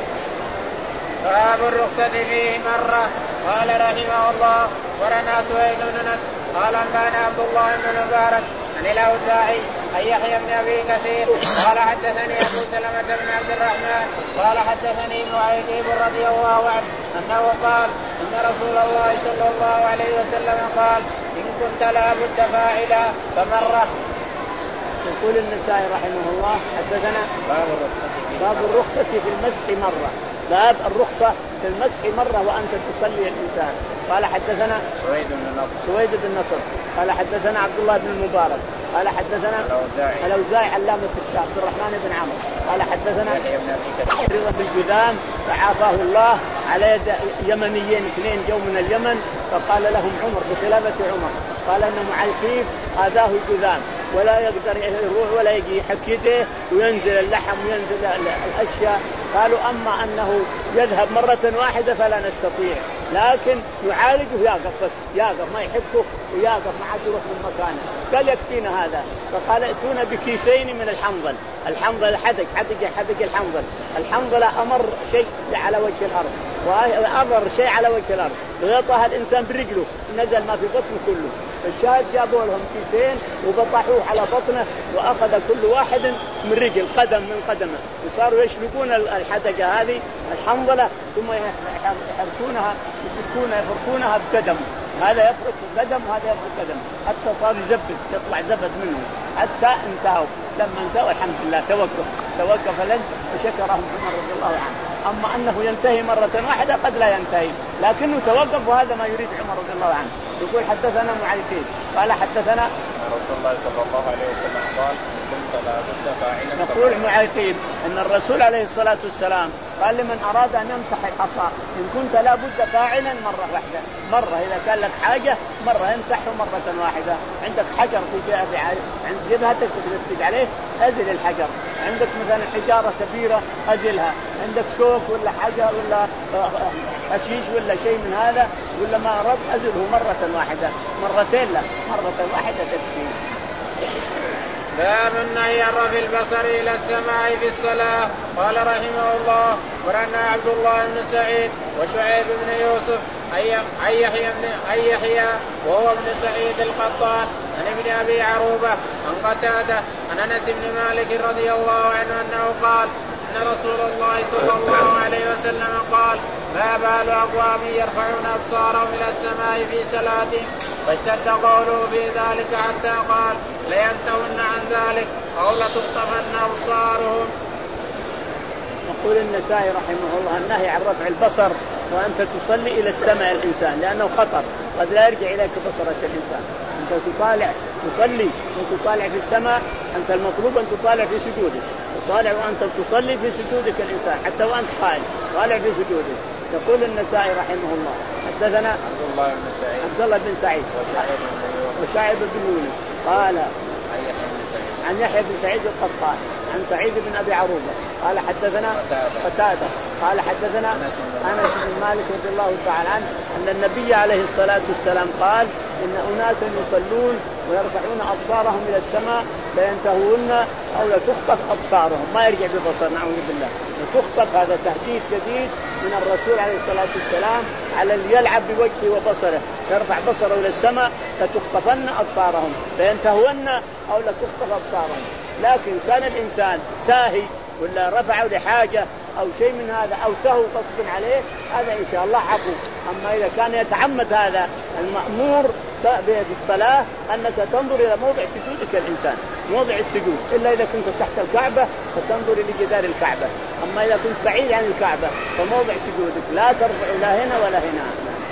باب الرخصة فيه مرة. قال رحمه الله ورنا سويد بن نس قال أنبانا عبد الله بن المبارك عن الأوزاعي عن يحيى بن أبي كثير قال حدثني أبو سلمة بن عبد الرحمن قال حدثني ابن عيينة رضي الله عنه أنه قال إن رسول الله صلى الله عليه وسلم قال إن كنت لا بد فاعلا فمرة. يقول النسائي رحمه الله حدثنا باب الرخصة باب الرخصة في المسح مرة. باب الرخصة في المسح مرة وأنت تصلي الإنسان. قال حدثنا سويد بن نصر سويد بن نصر قال حدثنا عبد الله بن المبارك قال حدثنا الأوزاعي الأوزاعي علامة الشام عبد الرحمن بن عمرو قال حدثنا رضا بالجذام فعافاه الله على يد يمنيين اثنين جو من اليمن فقال لهم عمر بخلافة عمر قال إن معيقيب هذاه الجذام ولا يقدر يروح ولا يجي يحك يده وينزل اللحم وينزل الأشياء. قالوا أما أنه يذهب مرة واحدة فلا نستطيع، لكن يعالجه يقف بس يقف ما يحكه ويقف ما عاد يروح من مكانه. قال يكفينا هذا. فقال ائتونا بكيسين من الحنظل. الحنظل حدق حدق حدق الحنظل. الحنظل أمر شيء على وجه الأرض وأمر شيء على وجه الأرض ويطأها الإنسان برجله نزل ما في بطنه كله. الشاهد جابوا لهم كيسين وبطحوه على بطنه وأخذ كل واحد من رجل قدم من قدمه وصاروا يشلقون الحدقة هذه الحنظلة ثم يحركونها يفركونها يفركونها بقدم. هذا يفرك قدم وهذا يفرك قدم حتى صار يزبد يطلع زبد منه حتى انتهوا. لما انتهوا الحمد لله توقف توقف لن وشكرهم عمر رضي الله عنه. أما أنه ينتهي مرة واحدة قد لا ينتهي لكنه توقف وهذا ما يريد عمر رضي الله عنه. يقول حدثنا معيقين قال حدثنا رسول الله صلى الله عليه وسلم قال كنت لا بد فاعلا. يقول معيقين أن الرسول عليه الصلاة والسلام قال لمن أراد أن يمسح الحصى إن كنت لا بد فاعلا مرة واحدة. مرة إذا كان لك حاجة مرة يمسحه مرة واحدة. عندك حجر في عند جبهتك تسجد عليه أزل الحجر. عندك مثلا حجارة كبيرة أزلها. عندك شوك ولا حجر ولا حشيش ولا شيء من هذا ولا ما رب أزله مرة واحدة مرتين لا مرة واحدة تكفي. باب النهي عن رفع البصر إلى السماء في الصلاة. قال رحمه الله ورنا عبد الله بن سعيد وشعيب بن يوسف عن يحيى عن يحيى وهو ابن سعيد القطان عن ابن أبي عروبة عن قتادة عن أنس بن مالك رضي الله عنه أنه قال إن رسول الله صلى الله عليه وسلم قال ما بال أقوام يرفعون أبصارهم إلى السماء في صلاتهم فاشتد قوله في ذلك حتى قال لينتهن عن ذلك أو لتخطفن أبصارهم. يقول النسائي رحمه الله النهي عن رفع البصر وأنت تصلي إلى السماء الإنسان لأنه خطر قد لا يرجع إليك بصرة الإنسان. أنت تطالع تصلي وتطالع في السماء أنت المطلوب أن تطالع في سجودك تطالع وأنت تصلي في سجودك الإنسان حتى وأنت قائم طالع في سجودك. يقول النسائي رحمه الله حدثنا عبد الله بن سعيد عبد الله بن سعيد وشعيب بن يونس قال عن يحيى بن سعيد القطان عن سعيد بن أبي عروبة قال حدثنا قتادة قال حدثنا أنس بن مالك رضي الله تعالى عنه أن النبي عليه الصلاة والسلام قال إن أناسا يصلون ويرفعون أبصارهم إلى السماء لينتهون أو لتخطف أبصارهم ما يرجع ببصر نعوذ بالله لتخطف. هذا تهديد شديد من الرسول عليه الصلاة والسلام على اللي يلعب بوجهه وبصره يرفع بصره إلى السماء لتخطفن أبصارهم لينتهون أو لتخطف أبصارهم. لكن كان الإنسان ساهي ولا رفعوا لحاجة أو شيء من هذا أو سهو غصب عليه هذا إن شاء الله عفو. أما إذا كان يتعمد هذا المأمور بالصلاة أنك تنظر إلى موضع سجودك الإنسان موضع السجود إلا إذا كنت تحت الكعبة فتنظر إلى جدار الكعبة. أما إذا كنت بعيد عن الكعبة فموضع سجودك لا ترفع لا هنا ولا هنا.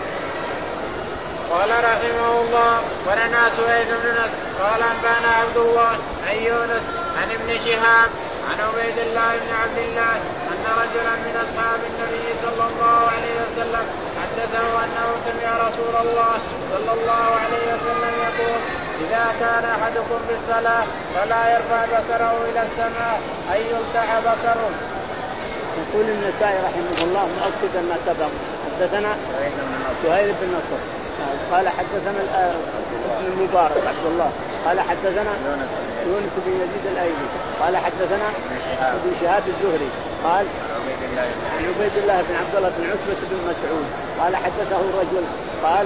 قال رحمه الله ولنا سويد بن نصر قال أنبانا عبد الله عن يونس عن ابن شهاب عن عبيد الله بن عبد الله أن رجلا من أصحاب النبي صلى الله عليه وسلم حدثه أنه سمع رسول الله صلى الله عليه وسلم يقول إذا كان أحدكم بالصلاة فلا يرفع بصره إلى السماء أي يلتع بصره. يقول النسائي رحمه الله مؤكدا ما سبق حدثنا سهيل بن نصر قال حدثنا ابن المبارك عبد الله قال حدثنا يونس بن يزيد الايلي قال حدثنا ابن شهاب الزهري قال عن عبيد الله بن عبد الله بن عتبة بن مسعود قال حدثه الرجل قال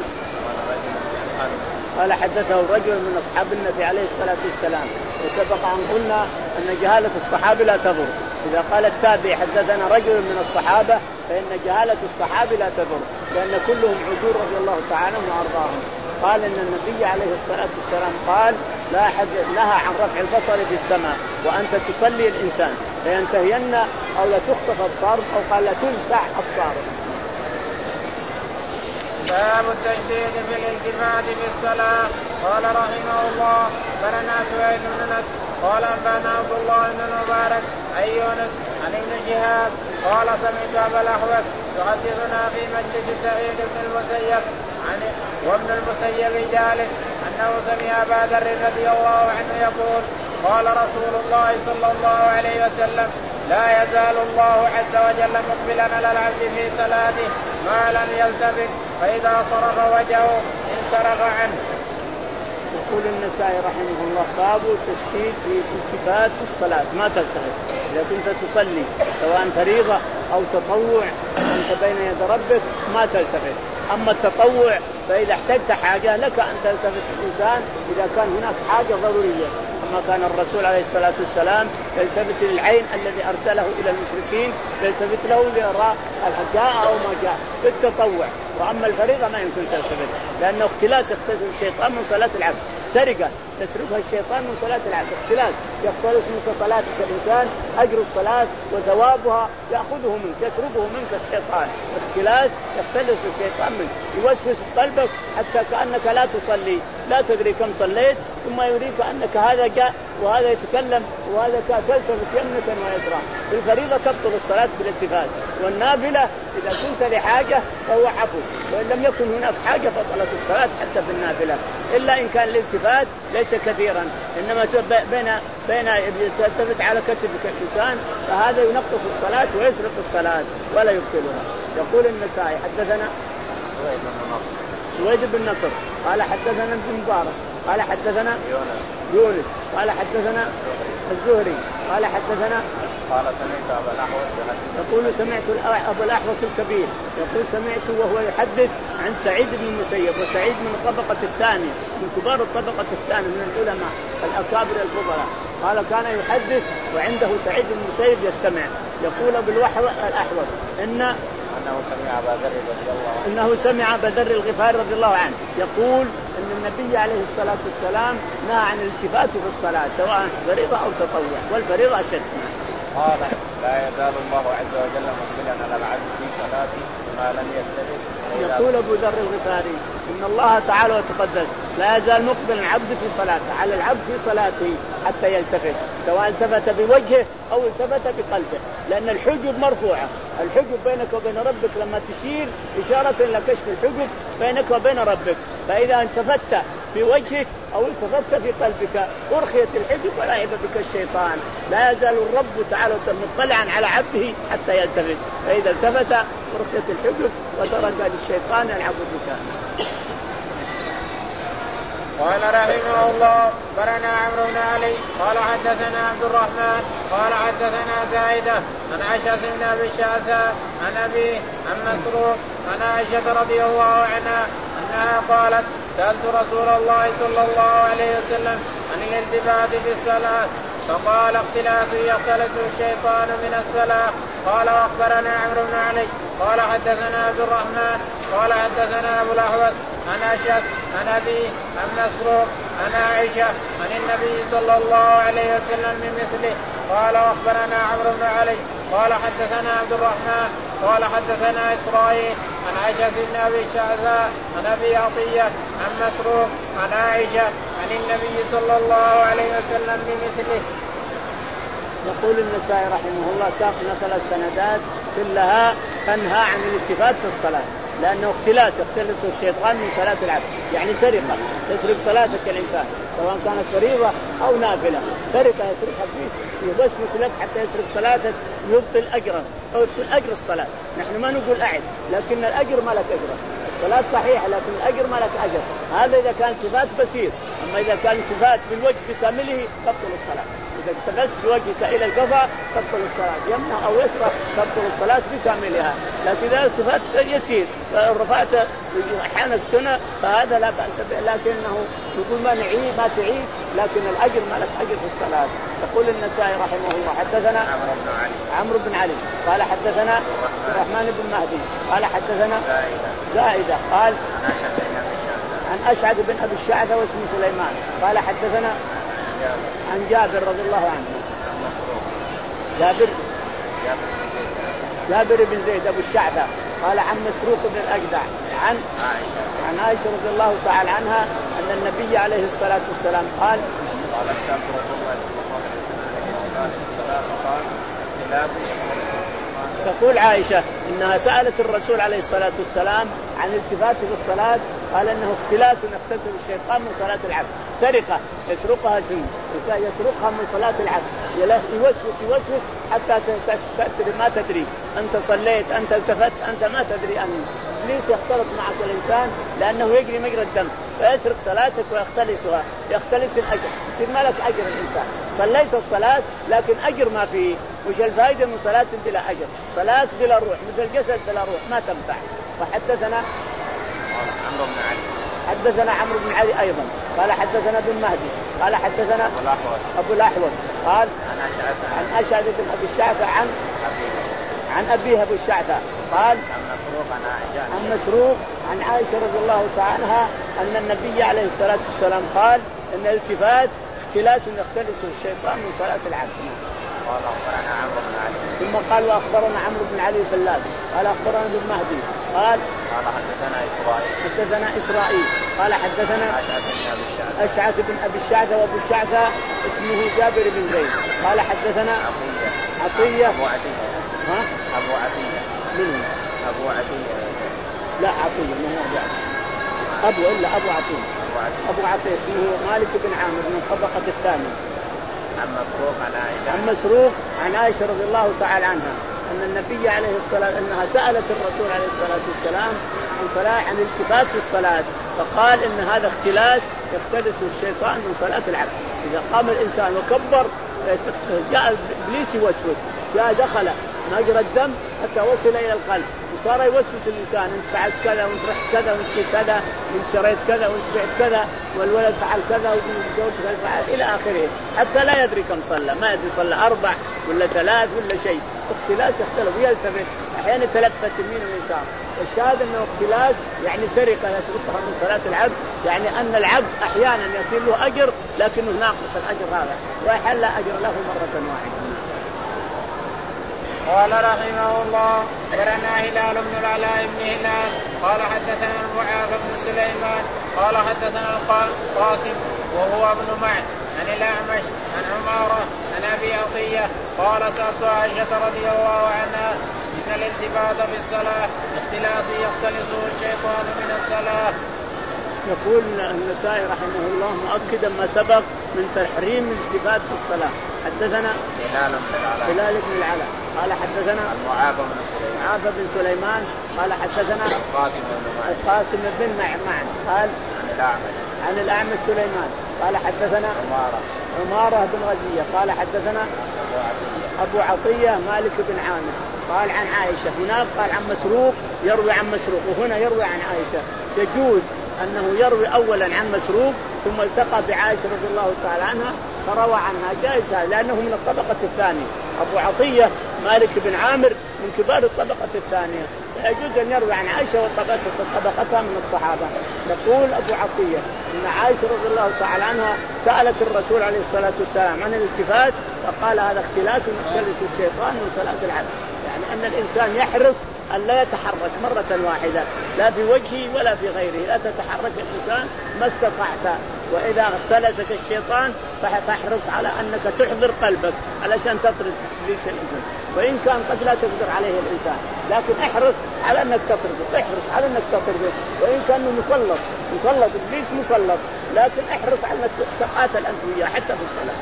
قال حدثه رجل من اصحاب النبي عليه الصلاه والسلام. وسبق ان قلنا ان جهاله الصحابه لا تضر. اذا قال التابع حدثنا رجل من الصحابه فان جهاله الصحابه لا تضر لان كلهم عدول رضي الله تعالى وارضاهم. قال ان النبي عليه الصلاه والسلام قال لا احد نهى عن رفع البصر في السماء وانت تصلي الانسان فينتهين او لا تخطف ابصار او قال لا تلسع ابصاره. باب التجديد في الالتفات في الصلاة. قال رحمه الله فلنا سويد بن نصر قال أنبانا عبد الله بن المبارك عن يونس عن ابن شهاب قال سمعت أبا الأحوص يحدثنا في مجلس سعيد بن المسيب عن وابن المسيب جالس أنه سمع أبا ذر رضي الله عنه يقول قال رسول الله صلى الله عليه وسلم لا يزال الله عز وجل مقبلا على العبد في صلاته ما لم يلتفت فإذا صرف وجهه انصرف عنه. يقول النسائي رحمه الله باب التشديد في الالتفات في الصلاة ما تلتفت. إذا كنت تصلي سواء فريضة أو تطوع أنت بين يد ربك ما تلتفت. أما التطوع فإذا احتجت حاجة لك أن تلتفت الإنسان إذا كان هناك حاجة ضرورية. أما كان الرسول عليه الصلاة والسلام يلتفت للعين الذي أرسله إلى المشركين يلتفت له ليرى جاء أو ما جاء في التطوع. وأما الفريضة ما يمكن تلتفت لأنه اختلاس يختلس الشيطان من صلاة العبد. سرقة يسرقها الشيطان من صلاة العبد. اختلاس يختلس منك صلاتك الإنسان أجر الصلاة وثوابها يأخذه منك يسرقه منك الشيطان. اختلاس يختلس الشيطان منك يوسوس قلبك حتى كأنك لا تصلي لا تدري كم صليت ثم يريك أنك هذا جاء وهذا يتكلم وهذا تلتفت يمنة ويسرى. الفريضة تبطل الصلاة بالالتفات والنافلة إذا كنت لحاجة فهو عفو وإن لم يكن هناك حاجة بطلت الصلاة حتى في النافلة إلا إن كان الالتفات ليس كثيرا إنما بين بين تلتفت على كتفك الإنسان فهذا ينقص الصلاة ويسرق الصلاة ولا يبطلها. يقول النسائي حدثنا سويد بن نصر سويد بن نصر قال حدثنا ابن مبارك قال حدثنا يونس يونس قال حدثنا الزهري قال حدثنا قال سمعت أبا الأحوص يقول سمعت أبا الأحوص الكبير يقول سمعت وهو يحدث عن سعيد بن المسيب وسعيد من الطبقة الثانية من كبار الطبقة الثانية من العلماء الأكابر الفضلاء. قال كان يحدث وعنده سعيد بن المسيب يستمع يقول أبو الأحوص إن أنه سمع أبا ذر رضي الله عنه إنه سمع أبا ذر الغفاري رضي الله عنه يقول أن النبي عليه الصلاة والسلام نهى عن الالتفات في الصلاة سواء فريضة أو تطوع والفريضة أشد. قال لا يزال الله عز وجل مقبلا على العبد في صلاته ما لم يلتفت. يقول أبو ذر الغفاري إن الله تعالى وتقدس لا يزال مقبلا العبد في صلاته على العبد في صلاته حتى يلتفت سواء التفت بوجهه أو التفت بقلبه لأن الحجب مرفوعة. الحجب بينك وبين ربك لما تشير إشارة إلى كشف الحجب بينك وبين ربك. فإذا التفت في وجهك أو التفت في قلبك أرخيت الحجب ولعب بك الشيطان. لا يزال الرب تعالى مطلعا على عبده حتى يلتفت فإذا التفت أرخيت الحجب وترك للشيطان يلعب بك. قال رحمه الله برنا عمرو بن علي قال حدثنا عبد الرحمن قال حدثنا زايدة عن عائشة بن أبي شعثاء عن أبي عن مسروق عن عائشة رضي الله عنها أنها قالت سألت رسول الله صلى الله عليه وسلم عن الالتفات في الصلاة فقال اختلاس يختلس الشيطان من الصلاة. قال واخبرنا عمرو بن علي قال حدثنا عبد الرحمن قال حدثنا ابو الاحوص عن اشعث عن ابي عن مسروق عن عائشة عن النبي صلى الله عليه وسلم من مثله. قال واخبرنا عمرو بن علي قال حدثنا عبد الرحمن قال حدثنا اسرائيل عن عائشة بن ابي شعثاء عن ابي عطية عن مسروق عن عائشة عن النبي صلى الله عليه وسلم بمثله. يقول النسائي رحمه الله ساقنا ثلاث سندات كلها تنهى عن الالتفات في الصلاة، لأنه اختلاس يختلس الشيطان من صلاة العبد، يعني سرقة يسرق صلاتك الإنسان سواء كانت فريضة أو نافلة، سرقة يسرقها بليس يوسوس لك حتى يسرق صلاتك يبطل أجرا أو يبطل أجر الصلاة. نحن ما نقول أعد، لكن الأجر ما لك أجر، الصلاة صحيحة لكن الأجر ما لك أجر. هذا إذا كان التفات بسيط، أما إذا كان التفات بالوجه بكامله تبطل الصلاة. إذا التفت بوجهك إلى القفا تبطل الصلاة، يمنع أو يسرع تبطل الصلاة بكاملها. لكن إذا التفت يسير رفعت حنكتنا فهذا لا بأس به، لكنه يقول ما نعيد ما تعيد، لكن الأجر ما لك أجر في الصلاة. يقول النسائي رحمه الله حدثنا عمرو بن علي قال حدثنا الرحمن بن مهدي قال حدثنا زائدة قال عن أشعث بن أبي الشعثة واسمه سليمان قال حدثنا عن جابر رضي الله عنه جابر جابر بن زيد أبو الشعثة قال عن مسروق بن الأجدع عن عن عائشة رضي الله تعالى عنها أن النبي عليه الصلاة والسلام قال قال الشاب رسول الله صلى الله عليه وسلم تقول عائشة إنها سألت الرسول عليه الصلاة والسلام عن التفاته في الصلاة، قال إنه اختلاس يختسب الشيطان من صلاة العبد، سرقة يسرقها يسرقها من صلاة العبد، يوسوس يوسوس حتى تدري ما تدري أنت صليت أنت التفت أنت ما تدري أن إبليس يختلط معك الإنسان لأنه يجري مجرى الدم فيسرق صلاتك ويختلسها، يختلس الأجر، يصير ما لك أجر الإنسان. صليت الصلاة لكن أجر ما فيه. وش الفائدة من صلاة بلا أجر؟ صلاة بلا روح مثل الجسد بلا روح ما تنفع. وحدثنا عمرو بن علي حدثنا عمرو بن علي أيضا قال حدثنا ابن مهدي قال حدثنا أبو الأحوص أبو الأحوص قال عن أشعث بن أبي الشعثة عن عن أبيه أبو الشعثة قال عن مسروق عن عائشة رضي الله تعالى عنها أن النبي عليه الصلاة والسلام قال إن الالتفات اختلاس يختلس الشيطان من صلاة العبد. قال أخبرنا عمرو بن علي ثم قال وأخبرنا عمرو بن علي الفلاس قال أخبرنا ابن مهدي قال قال حدثنا إسرائيل حدثنا إسرائيل قال حدثنا أشعث بن أبي الشعثة وأبو الشعثة اسمه جابر بن زيد قال حدثنا عطية عطية أبو عطية ها أبو عطية من أبو عطية لا عطية ما هو جابر أبو إلا أبو عطية أبو عطية اسمه مالك بن عامر من الطبقة الثانية عن مسروق عن عائشة عن مسروق عن عائشة رضي الله تعالى عنها أن النبي عليه الصلاة أنها سألت الرسول عليه الصلاة والسلام عن صلاة عن الالتفات في الصلاة، فقال إن هذا اختلاس يختلس الشيطان من صلاة العبد. إذا قام الإنسان وكبر جاء إبليس يوسوس، جاء دخل مجرى الدم حتى وصل إلى القلب وصار يوسوس الإنسان أنت فعلت كذا وأنت رحت كذا وأنت كذا كذا وأنت شريت كذا وأنت بعت كذا والولد فعل كذا والزوج فعل إلى آخره حتى لا يدري كم صلى، ما يدري صلى أربع ولا ثلاث ولا شيء. اختلاس يختلف ويلتفت أحيانا تلفت يمين ويسار. الشاهد أنه اختلاس يعني سرقة يسرقها من صلاة العبد، يعني أن العبد أحيانا يصير له أجر لكنه ناقص الأجر هذا ويحل أجر له مرة واحدة. قال رحمه الله أخبرنا هلال بن العلاء بن هلال قال حدثنا المعاذ بن سليمان قال حدثنا القاسم وهو ابن معن عن الأعمش عن عمارة عن أبي عطية قال سألت عائشة رضي الله عنها إن الالتفات في الصلاة اختلاس يختلسه الشيطان من الصلاة. يقول النسائي رحمه الله مؤكدا ما سبق من تحريم الالتفات في الصلاة. حدثنا هلال بن العلاء هلال بن العلاء قال حدثنا المعافى بن سليمان معافى بن سليمان قال حدثنا القاسم بن معن القاسم بن معن قال عن الأعمش عن الأعمش سليمان قال حدثنا عمارة عمارة بن غزية قال حدثنا أبو عطية أبو عطية مالك بن عامر قال عن عائشة. هناك قال عن مسروق يروي عن مسروق وهنا يروي عن عائشة. يجوز أنه يروي أولا عن مسروق ثم التقى بعائشة رضي الله تعالى عنها فروى عنها جائز لأنه من الطبقة الثانية. أبو عطية مالك بن عامر من كبار الطبقة الثانية، يجوز أن يروي عن عائشة وطبقتها من الصحابة. يقول أبو عطية إن عائشة رضي الله تعالى عنها سألت الرسول عليه الصلاة والسلام عن الالتفات فقال هذا اختلاس يختلس الشيطان من صلاة العبد، يعني أن الإنسان يحرص أن لا يتحرك مرة واحدة لا في وجهه ولا في غيره، لا تتحرك الإنسان ما استطعت، وإذا اختلسك الشيطان فاحرص على أنك تحضر قلبك علشان تطرد إبليس الإنسان، وإن كان قد لا تقدر عليه الإنسان لكن احرص على أنك تطرده، احرص على أنك تطرده، وإن كان مسلط مسلط إبليس مسلط، لكن احرص على أنك تقاتل أنت وياه حتى في الصلاة.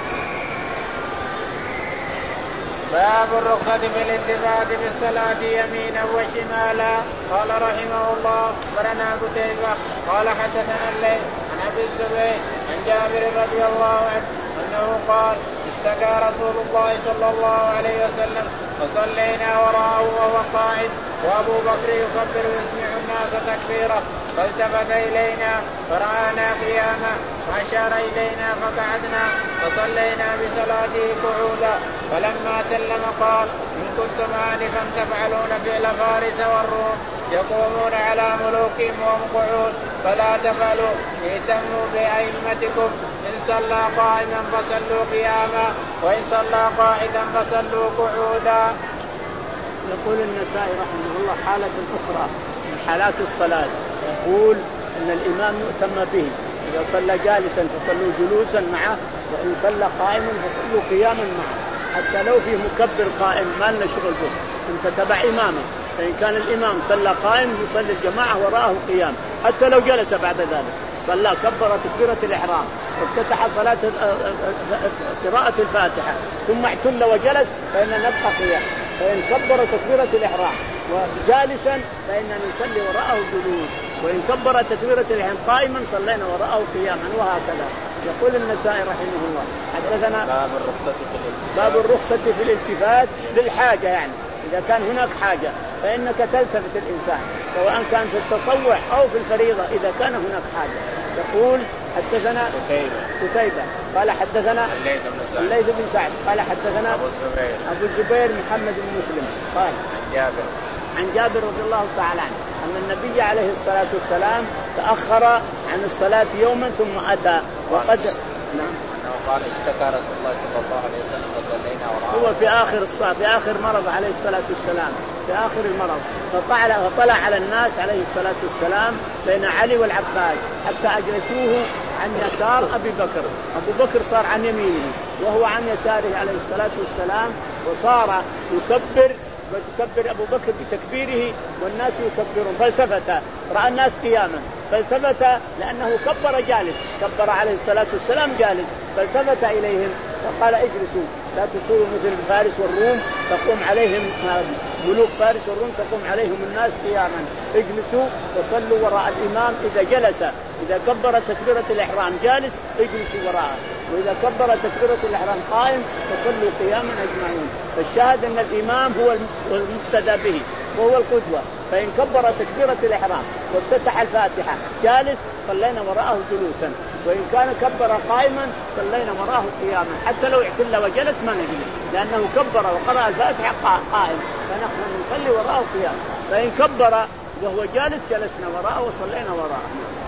باب الرخصة في الالتفات بالصلاة يمينا وشمالا. قال رحمه الله أخبرنا قتيبة قال حدثنا الليث عن أبي الزبير عن جابر رضي الله عنه أنه قال اشتكى رسول الله صلى الله عليه وسلم فصلينا وراءه وهو قاعد وأبو بكر يكبر ويسمع الناس تكبيره فالتفت إلينا فرآنا قياما وأشار إلينا فقعدنا فصلينا بصلاته قعودا، فلما سلم قال إن كنتم آنفا تفعلون فعل فارس والروم يقومون على ملوكهم وهم قعود فلا تفعلوا، اهتموا بأئمتكم، إن صلى قائما فصلوا قياما وإن صلى قاعدا فصلوا قعودا. يقول النسائي رحمه الله حالة أخرى من حالات الصلاة، يقول أن الإمام يؤتم به، إذا صلى جالسا فصلوا جلوسا معه، وإن صلى قائما فصلوا قياما معه، حتى لو فيه مكبر قائم ما لنا شغل به، أنت تبع إمامه، فإن كان الإمام صلى قائم يصلي الجماعة وراءه قيام، حتى لو جلس بعد ذلك صلى كبر تكبيرة الإحرام وافتتح صلاة قراءة الفاتحة ثم اعتل وجلس فإن نبقى قيام، فإن كبر تكبيرة الإحرام وجالسا فإننا نصلي وراءه جلوس، وإن كبر تكبيرة الإحرام قائما صلينا وراءه قياما، وهكذا. يقول النسائي رحمه الله حدثنا باب الرخصة في الالتفات باب الرخصة في الالتفات للحاجة، يعني إذا كان هناك حاجة فإنك تلتفت الإنسان سواء كان في التطوع أو في الفريضة إذا كان هناك حاجة. يقول حدثنا قتيبة قال حدثنا الليث بن سعد قال حدثنا أبو الزبير أبو الزبير محمد بن مسلم قال عن جابر عن جابر رضي الله تعالى عنه أن النبي عليه الصلاة والسلام تأخر عن الصلاة يوما ثم أتى وقد نعم قال اشتكى رسول الله صلى الله عليه وسلم فصلينا وراءه، هو في آخر الصلاة في آخر مرض عليه الصلاة والسلام في آخر المرض، فطلع فطلع على الناس عليه الصلاة والسلام بين علي والعباس حتى أجلسوه عن يسار أبي بكر، أبو بكر صار عن يمينه وهو عن يساره عليه الصلاة والسلام، وصار يكبر وتكبر أبو بكر بتكبيره والناس يكبرون، فالتفت رأى الناس قياما فالتفت لأنه كبر جالس، كبر عليه الصلاة والسلام جالس، فالتفت إليهم فقال اجلسوا لا تصيروا مثل فارس والروم تقوم عليهم ملوك فارس والروم تقوم عليهم الناس قياما، اجلسوا وصلوا وراء الإمام إذا جلس، إذا كبر تكبيرة الإحرام جالس اجلسوا وراءه، وإذا كبر تكبيرة الإحرام قائم فصلوا قياما أجمعين. فالشاهد أن الإمام هو المقتدى به وهو القدوة، فإن كبر تكبيرة الإحرام وافتتح الفاتحة جالس صلينا وراءه جلوسا، وإن كان كبر قائما صلينا وراءه قياما، حتى لو اعتل وجلس ما نجلس لأنه كبر وقرأ الفاتحة قائم فنحن نصلي وراءه قياما، فإن كبر وهو جالس جلسنا وراءه وصلينا وراءه.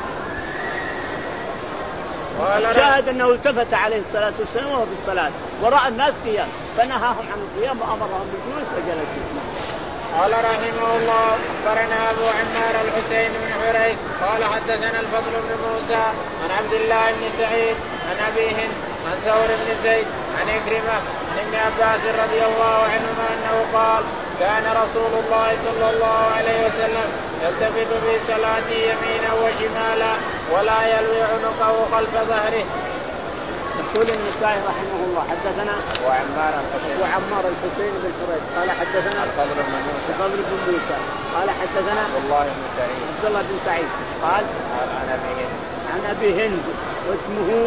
شاهد أنه التفت عليه الصلاة والسلام وهو في الصلاة وراء الناس قيام فنهاهم عن القيام وأمرهم بالجلوس وجلسوا. قال رحمه الله أخبرنا أبو عمار الحسين بن حريث قال حدثنا الفضل بن موسى عن عبد الله بن سعيد عن أبي هند عن ثور بن زيد عن إكرمة عن ابن عباس رضي الله عنهما أنه قال كان رسول الله صلى الله عليه وسلم يلتفت في صلاته يمينا وشمالا ولا يلوي عنقه خلف ظهره. يقول النسائي رحمه الله حدثنا وعمار الحسين وعمار الحسين بن حريث قال حدثنا الفضل بن موسى الفضل بن موسى قال حدثنا عبد الله بن سعيد عبد الله بن سعيد قال عن أبي هند عن أبي هند واسمه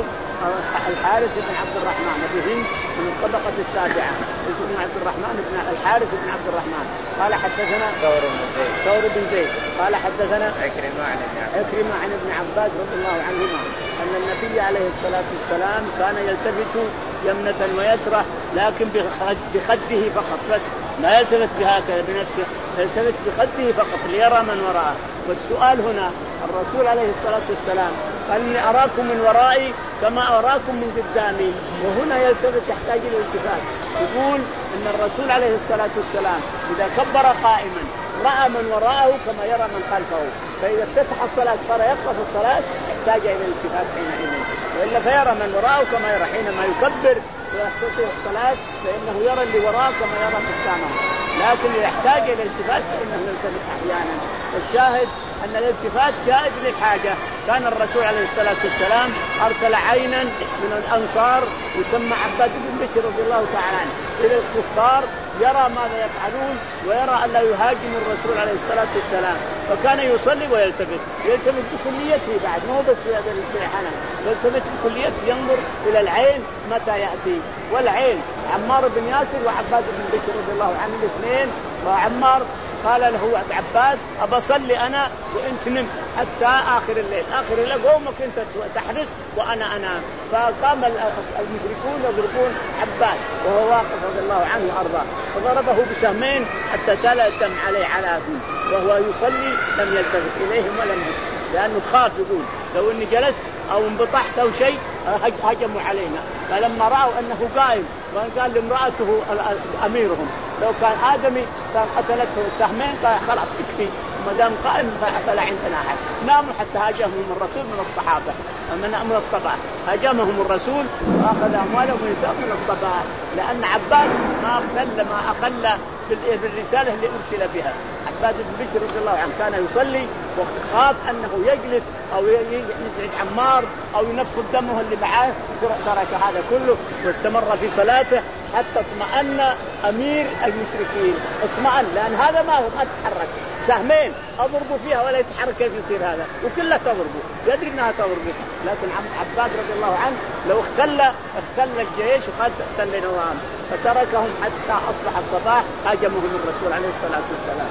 الحارث بن عبد الرحمن أبي هند من الطبقة السابعة اسمه عبد الرحمن بن الحارث بن عبد الرحمن قال حدثنا ثور بن زيد ثور بن زيد قال حدثنا عكرمة عن ابن عباس عكرمة عن ابن عباس رضي الله عنهما أن النبي عليه الصلاة والسلام كان يلتفت يمنة ويسرى لكن بخده فقط بس لا يلتفت بهكذا بنفسه يلتفت بخده فقط ليرى من وراءه. والسؤال هنا الرسول عليه الصلاة والسلام قال إني أراكم من ورائي كما أراكم من قدامي وهنا يلتفت يحتاج إلى الالتفات. يقول إن الرسول عليه الصلاة والسلام إذا كبر قائما رأى من وراءه كما يرى من خلفه فإذا افتتح الصلاة صار يقرأ في الصلاة يحتاج إلى الالتفات حينئذ وإلا فيرى من وراءه كما يرى حينما يكبر ويفتتح الصلاة فإنه يرى اللي وراءه كما يرى قدامه لكن يحتاج إلى الالتفات فإنه يلتفت أحيانا. الشاهد أن الالتفات جائز للحاجة. كان الرسول عليه الصلاة والسلام أرسل عينا من الأنصار يسمى عباد بن بشر رضي الله تعالى عنه إلى الكفار يرى ماذا يفعلون ويرى أن لا يهاجم الرسول عليه الصلاة والسلام فكان يصلي ويلتفت يلتفت بكليته بعد مو بس في هذا الحنة يلتفت بكليته ينظر إلى العين متى يأتي والعين عمار بن ياسر وعباد بن بشر رضي الله عنه الاثنين. وعمار قال له عباد أبصلي أنا وأنت نم حتى آخر الليل آخر الليل قومك أنت تحرس وأنا أنام. فقام المشركون يضربون عباد وهو واقف رضي الله عنه وأرضاه فضربه بسهمين حتى سال الدم عليه على أبيه وهو يصلي لم يلتفت إليهم ولم يلتفت لأنه خاف يقول لو إني جلست أو انبطحت أو شيء هجموا علينا. فلما رأوا أنه قائم وقال لامرأته أميرهم لو كان آدمي كان قتلته سهمين قال خلاص تكفي ما دام قائم فلا عندنا أحد. ناموا حتى هاجمهم الرسول من الصحابة من من الصباح هاجمهم الرسول وأخذ أموالهم ونساءهم من الصباح لأن عباد ما أخل ما أخل بالرسالة اللي أرسل بها. عباد بن بشر رضي الله عنه كان يصلي وخاف أنه يجلس أو يجعل عمار أو ينفض دمه اللي معاه ترك هذا كله واستمر في صلاته حتى اطمأن أمير المشركين اطمأن لأن هذا ما ما تحرك سهمين أضربوا فيها ولا يتحرك كيف يصير هذا وكلها تضربه يدري أنها تضربه. لكن عباد رضي الله عنه لو اختل اختل الجيش وقد اختل نوام فتركهم حتى أصبح الصباح هاجمهم الرسول عليه الصلاة والسلام.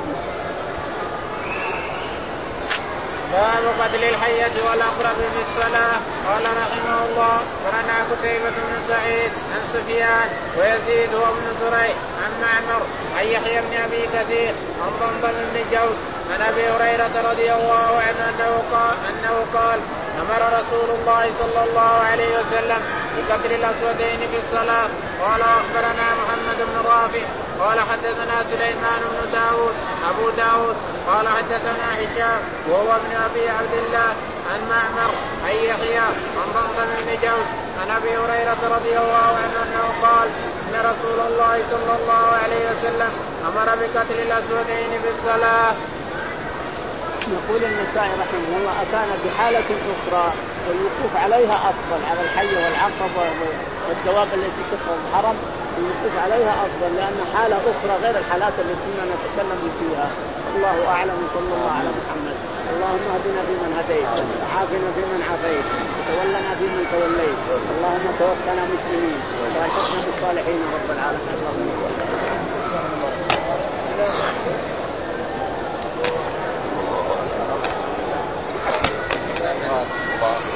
باب قتل الحية والأقرب في الصلاة. قال رحمه الله ورنا قتيبة بن سعيد عن سفيان ويزيد وابن زريع عن معمر عن يحيى بن أبي كثير عن ضمضم بن جوز عن أبي هريرة رضي الله عنه أنه قال, أنه قال أمر رسول الله صلى الله عليه وسلم بقتل الأسودين في الصلاة. قال أخبرنا محمد بن رافع قال حدثنا سليمان بن داود أبو داود قال حدثنا هشام وهو ابن أبي عبد الله عن معمر عن يحيى عن ضمضم بن جوز عن أبي هريرة رضي الله عنه أنه قال إن رسول الله صلى الله عليه وسلم أمر بقتل الأسودين في الصلاة. يقول النسائي رحمه الله أتانا بحالة أخرى والوقوف عليها أفضل على الحي والعقب والدواب التي تدخل الحرم الوقوف عليها أفضل لأن حالة أخرى غير الحالات التي كنا نتكلم فيها. الله أعلم صلى الله على محمد. اللهم اهدنا فيمن هديت وعافنا فيمن عافيت وتولنا فيمن توليت اللهم توفنا مسلمين والحقنا بالصالحين رب العالمين. اللهم صل على